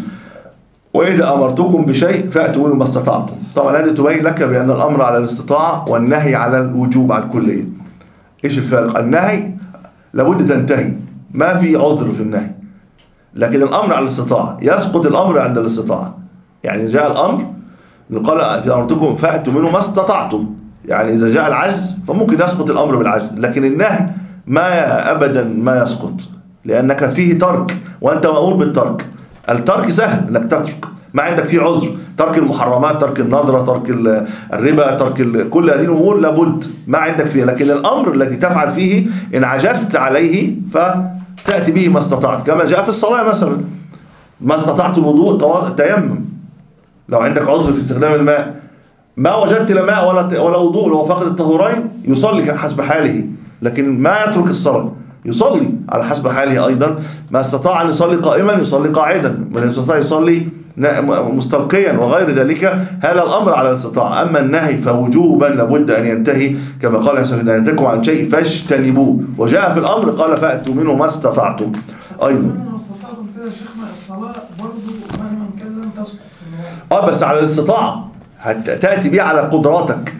وإذا أمرتكم بشيء فأتوا منه ما استطعتم. طبعا هذه تبين لك بأن الأمر على الاستطاعة والنهي على الوجوب على الكلية. إيش الفرق؟ النهي لابد تنتهي ما في عذر في النهي لكن الأمر على الاستطاعة يسقط الأمر عند الاستطاعة. يعني جاء الأمر قال في أمرتكم فأتوا منه ما استطعتم يعني إذا جاء العجز فممكن يسقط الأمر بالعجز لكن النهي ما أبدا ما يسقط لأنك فيه ترك وأنت مأمور بالترك. الترك سهل أنك تترك ما عندك فيه عذر. ترك المحرمات ترك النظرة ترك الربا ترك كل هذه الأمور لابد ما عندك فيها. لكن الأمر الذي تفعل فيه إن عجزت عليه فتأتي به ما استطعت كما جاء في الصلاة مثلا ما استطعت الوضوء تيمم. لو عندك عذر في استخدام الماء ما وجدت لا ماء ولا ولا وضوء لو فقد الطهورين يصلي حسب حاله لكن ما يترك الصلاة يصلي على حسب حاله. أيضا ما استطاع أن يصلي قائما يصلي قاعدا من استطاع يصلي مستلقيا وغير ذلك. هذا الأمر على الاستطاعة. أما النهي فوجوبا لابد أن ينتهي كما قال عليه الصلاة والسلام أن ينتهكم عن شيء فاجتنبوه. وجاء في الأمر قال فأتوا منه ما استطعتم. أيضا ما استطعتم كده يا شيخنا الصلاة برضه مهما كان لم تسقط في اه بس على الاستطاعة تأتي بيه على قدراتك.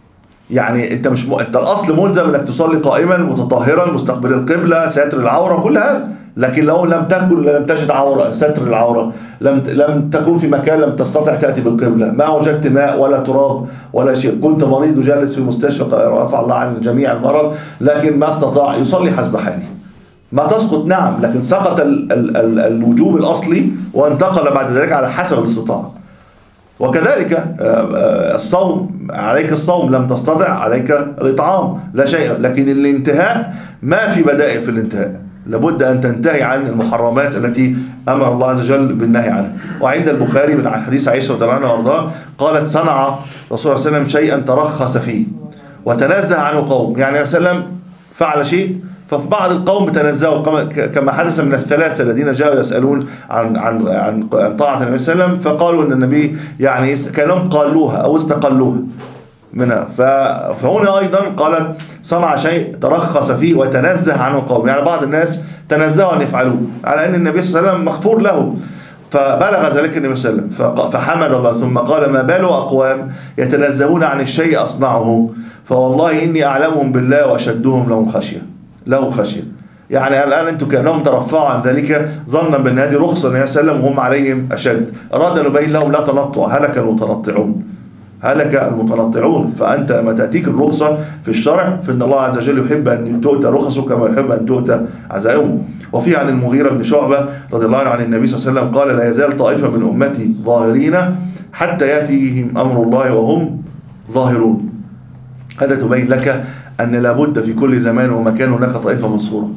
يعني انت مش م... انت الاصل ملزم انك تصلي قائما متطهرا مستقبل القبلة ساتر العورة كل هذا. لكن لو لم تكن لم تجد عورة ستر العورة لم لم تكن في مكان لم تستطع تأتي بالقبلة ما وجدت ماء ولا تراب ولا شيء كنت مريض وجالس في المستشفى رفع الله عن جميع المرض لكن ما استطاع يصلي حسب حاله ما تسقط. نعم لكن سقط ال... ال... ال... الوجوب الأصلي وانتقل بعد ذلك على حسب الاستطاعة. وكذلك الصوم عليك الصوم لم تستطع عليك الإطعام لا شيء. لكن الانتهاء ما في بدائل في الانتهاء لابد أن تنتهي عن المحرمات التي أمر الله عز وجل بالنهي عنها. وعند البخاري من حديث عائشة رضي الله عنها وارضاها قالت صنع رسول الله صلى الله عليه وسلم شيئا ترخص فيه وتنزه عنه قوم. يعني وسلم فعل شيء ففي بعض القوم تنزهوا كما حدث من الثلاثة الذين جاءوا يسألون عن عن عن طاعة النبي صلى الله عليه وسلم فقالوا أن النبي يعني كانهم قالوها أو استقلوها منها. فهنا أيضا قالت صنع شيء ترخص فيه وتنزه عنه قوم. يعني بعض الناس تنزهوا أن يفعلوه على أن النبي صلى الله عليه وسلم مغفور له فبلغ ذلك النبي صلى الله عليه وسلم فحمد الله ثم قال ما بال أقوام يتنزهون عن الشيء أصنعه فوالله إني أعلمهم بالله وأشدهم لهم خشية له خشية. يعني الآن أنتم كأنهم ترفعوا عن ذلك ظنا بأن هذه رخصة النبي صلى الله عليه وسلم وهم عليهم أشد. أراد أن يبين لهم لا تنطع هلك المتنطعون هلك المتنطعون. فأنت لما تأتيك الرخصة في الشرع فإن الله عز وجل يحب أن تؤتى رخصه كما يحب أن تؤتى عزائمه. وفي عن المغيرة بن شعبة رضي الله عنه عن النبي صلى الله عليه وسلم قال: لا يزال طائفة من أمتي ظاهرين حتى يأتيهم أمر الله وهم ظاهرون. هذا تبين لك أن لابد في كل زمان ومكان هناك طائفة منصورة.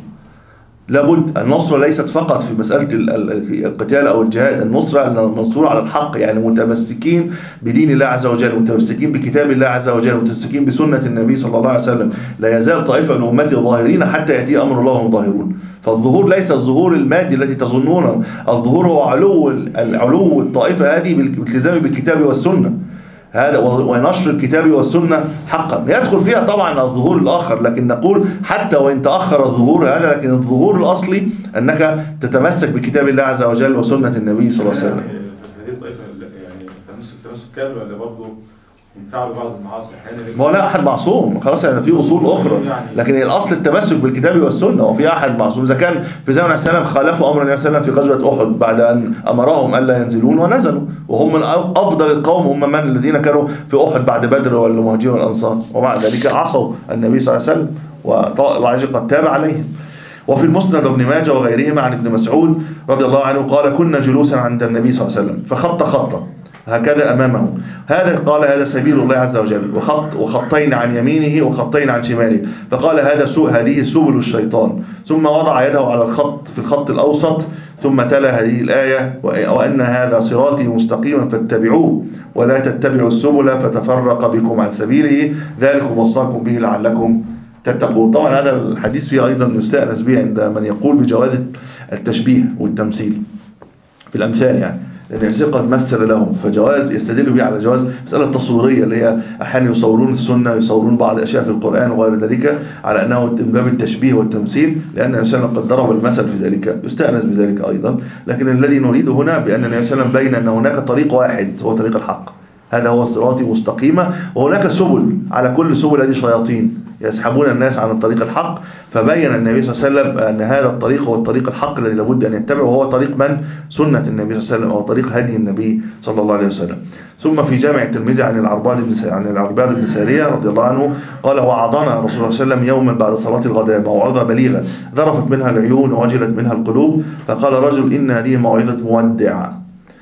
لابد. النصر ليست فقط في مسألة القتال أو الجهاد، النصرة المنصورة على الحق، يعني متمسكين بدين الله عز وجل، متمسكين بكتاب الله عز وجل، متمسكين بسنة النبي صلى الله عليه وسلم. لا يزال طائفة من أمتي ظاهرين حتى يأتي أمر الله وهم ظاهرون. فالظهور ليس الظهور المادي التي تظنونه، الظهور هو علو العلو الطائفة هذه بالالتزام بالكتاب والسنة، هذا ونشر الكتاب والسنة حقا. يدخل فيها طبعا الظهور الآخر، لكن نقول حتى وإن تأخر الظهور هذا، لكن الظهور الأصلي أنك تتمسك بكتاب الله عز وجل وسنة النبي صلى الله عليه وسلم. هذه الطائفة يعني تمسك تمسك كامل ولا برضه ينفعل بعض المعاصي احيانا؟ ما هو لا أحد معصوم، خلاص يعني في أصول أخرى، لكن الأصل التمسك بالكتاب والسنة، وفي أحد معصوم. إذا كان في زمن السلام خالفوا أمر النبي صلى الله عليه وسلم في غزوة أحد بعد أن أمرهم ألا ينزلون ونزلوا، وهم من أفضل القوم، هم من الذين كانوا في أحد بعد بدر والمهاجرين والأنصار، ومع ذلك عصوا النبي صلى الله عليه وسلم والله عز وجل قد تاب عليهم. وفي المسند ابن ماجه وغيرهما عن ابن مسعود رضي الله عنه قال: كنا جلوسا عند النبي صلى الله عليه وسلم فخط خطة هكذا أمامه، هذا قال هذا سبيل الله عز وجل، وخط وخطين عن يمينه وخطين عن شماله، فقال هذا سوء هذه سبل الشيطان، ثم وضع يده على الخط في الخط الأوسط، ثم تلا هذه الآية: وأن هذا صراطي مستقيما فاتبعوه ولا تتبعوا السبل فتفرق بكم عن سبيله ذلكم وصاكم به لعلكم تتقون. طبعا هذا الحديث فيه أيضا يستأنس به عند من يقول بجواز التشبيه والتمثيل في الأمثال، يعني لأن الإنسان قد مثل لهم، فجواز يستدل به على جواز مسألة تصويرية اللي هي أحيانا يصورون السنة، يصورون بعض الأشياء في القرآن وغير ذلك على أنه من باب التشبيه والتمثيل، لأن الإنسان قد ضرب المثل في ذلك، يستأنس بذلك أيضا. لكن الذي نريده هنا بأن النبي صلى الله عليه وسلم بين أن هناك طريق واحد هو طريق الحق، هذا هو صراطي مستقيمة، وهناك سبل، على كل سبل هذه شياطين يسحبون الناس عن الطريق الحق. فبين النبي صلى الله عليه وسلم أن هذا الطريق هو الطريق الحق الذي لابد أن يتبعه، وهو طريق من؟ سنة النبي صلى الله عليه وسلم، أو طريق هدي النبي صلى الله عليه وسلم. ثم في جامع الترمذي عن العرباض بن عن العرباض بن سارية رضي الله عنه قال: وعظنا رسول الله صلى الله عليه وسلم يوما بعد صلاة الغداء موعظة بليغة ذرفت منها العيون ووجلت منها القلوب، فقال رجل: إن هذه موعظة مودع،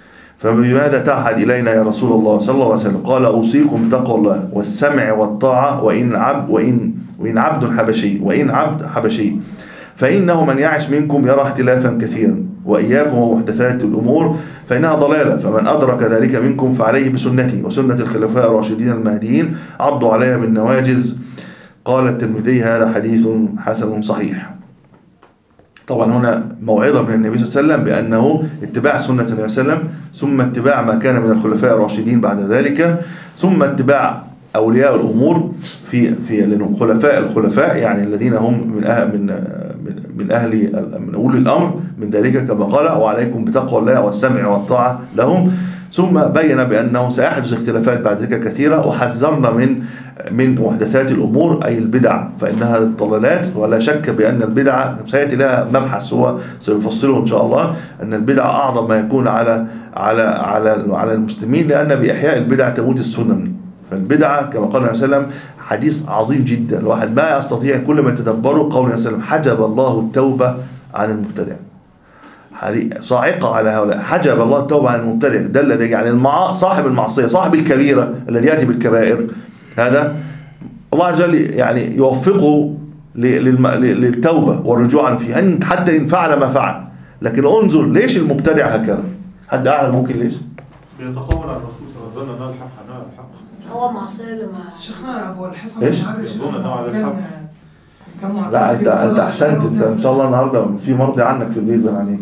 فبماذا تعهد إلينا يا رسول الله صلى الله عليه وسلم؟ قال: أوصيكم بتقوى الله والسمع والطاعة، وإن عبد وإن وإن عبد حبشي وإن عبد حبشي، فإنه من يعش منكم يرى اختلافا كثيرا، وإياكم ومحدثات الأمور فإنها ضلالة، فمن أدرك ذلك منكم فعليه بسنتي وسنة الخلفاء الراشدين المهديين عضوا عليها بالنواجذ. قال الترمذي: هذا حديث حسن صحيح. طبعا هنا موعظة من النبي صلى الله عليه وسلم بأنه اتباع سنة النبي صلى الله عليه وسلم، ثم اتباع ما كان من الخلفاء الراشدين بعد ذلك، ثم اتباع أولياء الأمور في في الخلفاء الخلفاء يعني الذين هم من أهل من من أهل من أولي الأمر من ذلك، كما قال: وعليكم بتقوى الله والسمع والطاعة لهم. ثم بين بأنه سيحدث اختلافات بعد ذلك كثيرة، وحذرنا من من محدثات الأمور أي البدع، فإنها ضلالات، ولا شك بأن البدع سيأتي لها مبحث هو سيفصله إن شاء الله، أن البدع أعظم ما يكون على على على على المسلمين، لأن بإحياء البدع تموت السنن. فالبدعة كما قال النبي صلى الله عليه وسلم حديث عظيم جدا، الواحد ما يستطيع كل ما يتدبره قول النبي صلى الله عليه وسلم: حجب الله التوبة عن المبتدع. هذه صاعقة على هؤلاء، حجب الله التوبة عن المبتدع، ده الذي يعني المع... صاحب المعصية، صاحب الكبيرة الذي يأتي بالكبائر، هذا الله عز وجل يعني يوفقه للم... للتوبة والرجوع عن فيه، حتى إن فعل ما فعل. لكن انظر ليش المبتدع هكذا؟ حد أعلم ممكن ليش؟ بيتقول على الرسول صلى الله عليه وسلم. الحق أنا الحق هو معصية اللي مع شيخنا أبو الحسن إيش؟ كان كان معتزل. لا أنت أنت أحسنت، أنت إن شاء الله النهاردة في مرضي عنك في البيت بين عليك،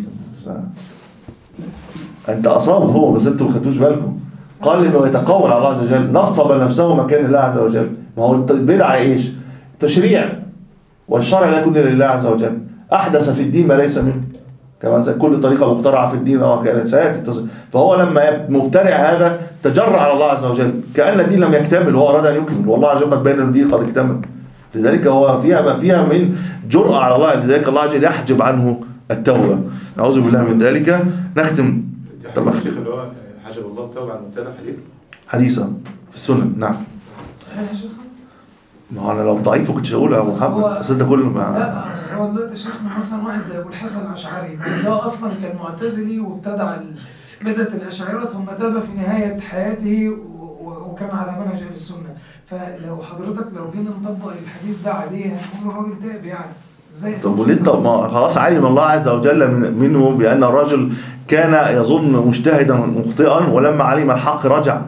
أنت أصاب هو بس أنتوا ما خدتوش بالكم. قال إنه يتقول على الله عز وجل، نصب لنفسه مكان الله عز وجل. ما هو البدعة إيش؟ تشريع، والشرع لا يكون لله عز وجل، أحدث في الدين ما ليس منه، كما كل طريقة مخترعة في الدين أو سيأتي. فهو لما مبتدع هذا تجرأ على الله عز وجل، كأن الدين لم يكتمل وهو أراد أن يكمل، والله عز وجل قد بين الدين قد اكتمل. لذلك هو فيها ما فيها من جرأة على الله، لذلك الله عز وجل يحجب عنه التوبة. نعوذ بالله من ذلك. نختم. طب الشيخ اللي هو حجب الله التوبة عن المبتدع حديث حديثا السنة. نعم. صحيح يا شيخنا؟ ما هو انا لو ضعيف كنتش اقولها يا ابو محمد، اصل ده كله ما لا بس هو دلوقتي يا شيخنا مثلا واحد زي ابو الحسن الاشعري ده اصلا كان معتزلي وابتدع بدعة الاشاعره ثم تاب في نهايه حياته و- و- وكان على منهج اهل السنه. فلو حضرتك لو جينا نطبق الحديث ده عليه هنقول الراجل تاب يعني ازاي؟ طب وليه؟ طب ما خلاص علم الله عز وجل من منه بان الرجل كان يظن مجتهدا مخطئا ولما علم الحق رجع.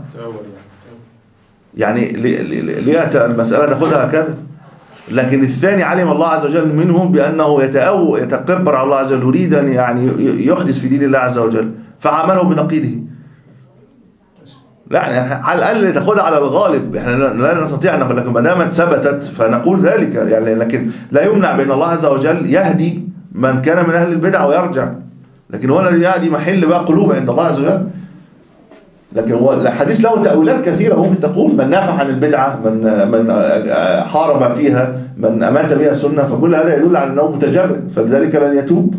يعني ليه المسألة تاخدها هكذا؟ لكن الثاني علم الله عز وجل منهم بأنه يتأو يتكبر على الله عز وجل، يريد أن يعني يحدث في دين الله عز وجل فعمله بنقيضه. لا يعني على الأقل تاخدها على الغالب، احنا لا نستطيع أن نقول، لكن ما دامت ثبتت فنقول ذلك يعني. لكن لا يمنع بأن الله عز وجل يهدي من كان من أهل البدع ويرجع، لكن هو الذي يهدي محل بقى قلوب عند الله عز وجل. لكن هو الحديث له تأويلات كثيرة، ممكن تقول من نافح عن البدعة، من من حارب فيها، من أمات بها السنة، فكل هذا يدل على أنه متجرد، فلذلك لن يتوب.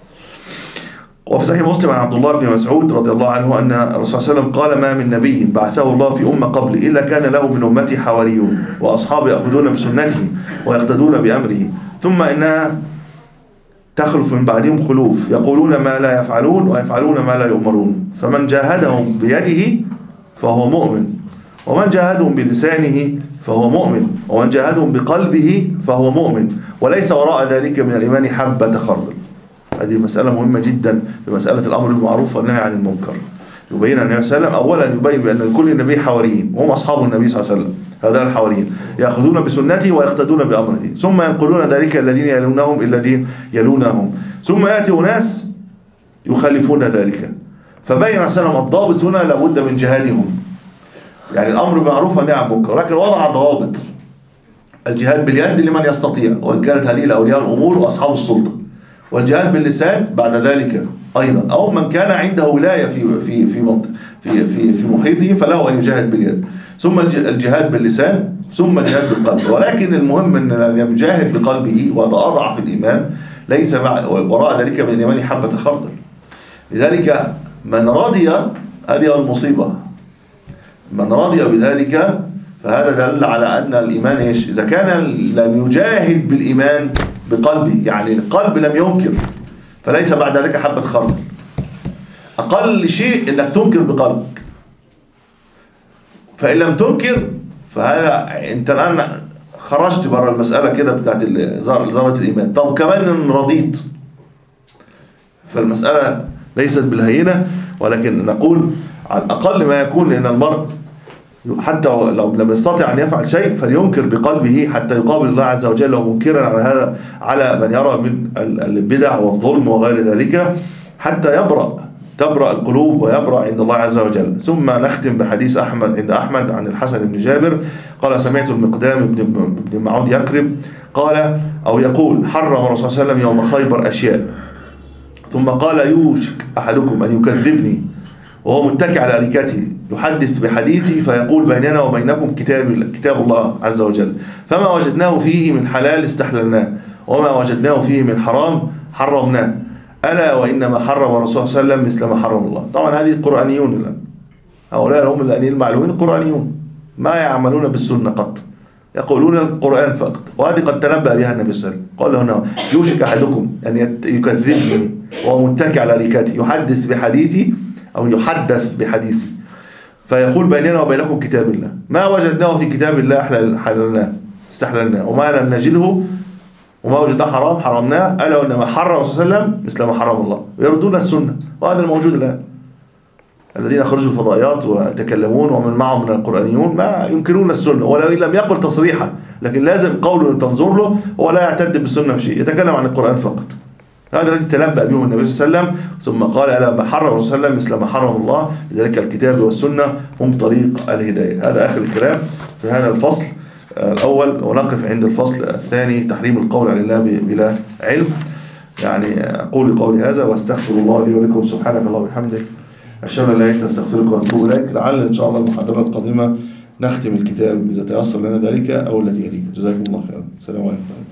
وفي صحيح مسلم عن عبد الله بن مسعود رضي الله عنه أن الرسول صلى الله عليه وسلم قال: ما من نبي بعثه الله في أمة قبلي إلا كان له من أمتي حواريون وأصحابي يأخذون بسنته ويقتدون بأمره، ثم إنها تخلف من بعدهم خلوف يقولون ما لا يفعلون ويفعلون ما لا يؤمرون، فمن جاهدهم بيده فهو مؤمن، ومن جاهدهم بلسانه فهو مؤمن، ومن جاهدهم بقلبه فهو مؤمن، وليس وراء ذلك من الإيمان حبة خردل. هذه مسألة مهمة جدا في مسألة الأمر بالمعروف والنهي عن المنكر. يبين النبي صلى الله عليه وسلم أولا يبين بأن لكل نبي حواريين وهم أصحاب النبي صلى الله عليه وسلم، هؤلاء الحواريين يأخذون بسنته ويقتدون بأمره، ثم ينقلون ذلك الذين يلونهم الذين يلونهم، ثم يأتي أناس يخالفون ذلك. فبين سلم الضابط هنا لابد من جهادهم، يعني الأمر بالمعروف والنهي عن المنكر، لكن وضع ضوابط. الجهاد باليد لمن يستطيع، وإن كانت هذه لأولياء الأمور وأصحاب السلطة، والجهاد باللسان بعد ذلك أيضا، أو من كان عنده ولاية في في في في في, في محيطه فله أن يجاهد باليد، ثم الجهاد باللسان، ثم الجهاد بالقلب. ولكن المهم أن الذي يجاهد بقلبه وهذا أضعف الإيمان ليس وراء ذلك من الإيمان حبة خردل. لذلك من رضي، هذه المصيبة، من رضي بذلك فهذا دل على أن الإيمان إيش؟ إذا كان لم يجاهد بالإيمان بقلبه، يعني القلب لم ينكر، فليس بعد ذلك حبة خردل. أقل شيء إنك تنكر بقلبك، فإن لم تنكر فهذا أنت الآن خرجت بره المسألة كده بتاعت ذرة الإيمان. طب كمان إن رضيت، فالمسألة ليست بالهينة، ولكن نقول على الأقل ما يكون، لأن المرء حتى لو لم يستطع أن يفعل شيء فلينكر بقلبه حتى يقابل الله عز وجل ومنكرا على هذا، على من يرى من البدع والظلم وغير ذلك، حتى يبرأ تبرأ القلوب ويبرأ عند الله عز وجل. ثم نختم بحديث أحمد عند أحمد عن الحسن بن جابر قال: سمعت المقدام بن معود يكرب قال أو يقول: حرم الرسول صلى الله عليه وسلم يوم خيبر أشياء، ثم قال: يوشك أحدكم أن يكذبني وهو متكئ على أريكته يحدث بحديثي فيقول: بيننا وبينكم كتاب كتاب الله عز وجل، فما وجدناه فيه من حلال استحللناه وما وجدناه فيه من حرام حرمناه، ألا وإنما حرم الرسول صلى الله عليه وسلم مثل ما حرم الله. طبعا هذه القرآنيون الآن، هؤلاء هم الذين المعلومين القرآنيون ما يعملون بالسنة قط، يقولون القرآن فقط. وهذه قد تنبأ بها النبي صلى الله عليه وسلم، قال هنا: يوشك أحدكم أن يكذبني وهو متكئ على أريكته يحدث بحديثي أو يحدث بحديثي فيقول: بيننا وبينكم كتاب الله، ما وجدناه في كتاب الله حللناه استحللناه وما لم نجده وما وجدناه حرام حرمناه، ألا وإنما حرم الرسول صلى الله عليه وسلم مثل ما حرم الله. ويردون السنة، وهذا الموجود الآن، الذين خرجوا الفضائيات ويتكلمون ومن معهم من القرآنيون ما ينكرون السنة، ولو لم يقل تصريحا، لكن لازم قوله أن تنظر له، هو لا يعتد بالسنة في شيء، يتكلم عن القرآن فقط. هذا الذي تنبأ به النبي صلى الله عليه وسلم، ثم قال: ألا ما حرم الرسول صلى الله عليه وسلم مثل ما حرم الله. لذلك الكتاب والسنة هم طريق الهداية. هذا آخر الكلام في هذا الفصل الأول، ونقف عند الفصل الثاني: تحريم القول على الله بلا علم. يعني أقول قولي هذا وأستغفر الله لي ولكم، سبحانك اللهم وبحمدك، أشهد أن لا إله إلا أنت، أستغفرك وأتوب إليك. لعل إن شاء الله المحاضرة القادمة نختم الكتاب إذا تيسر لنا ذلك أو الذي يليه. جزاكم الله خيرا. السلام عليكم.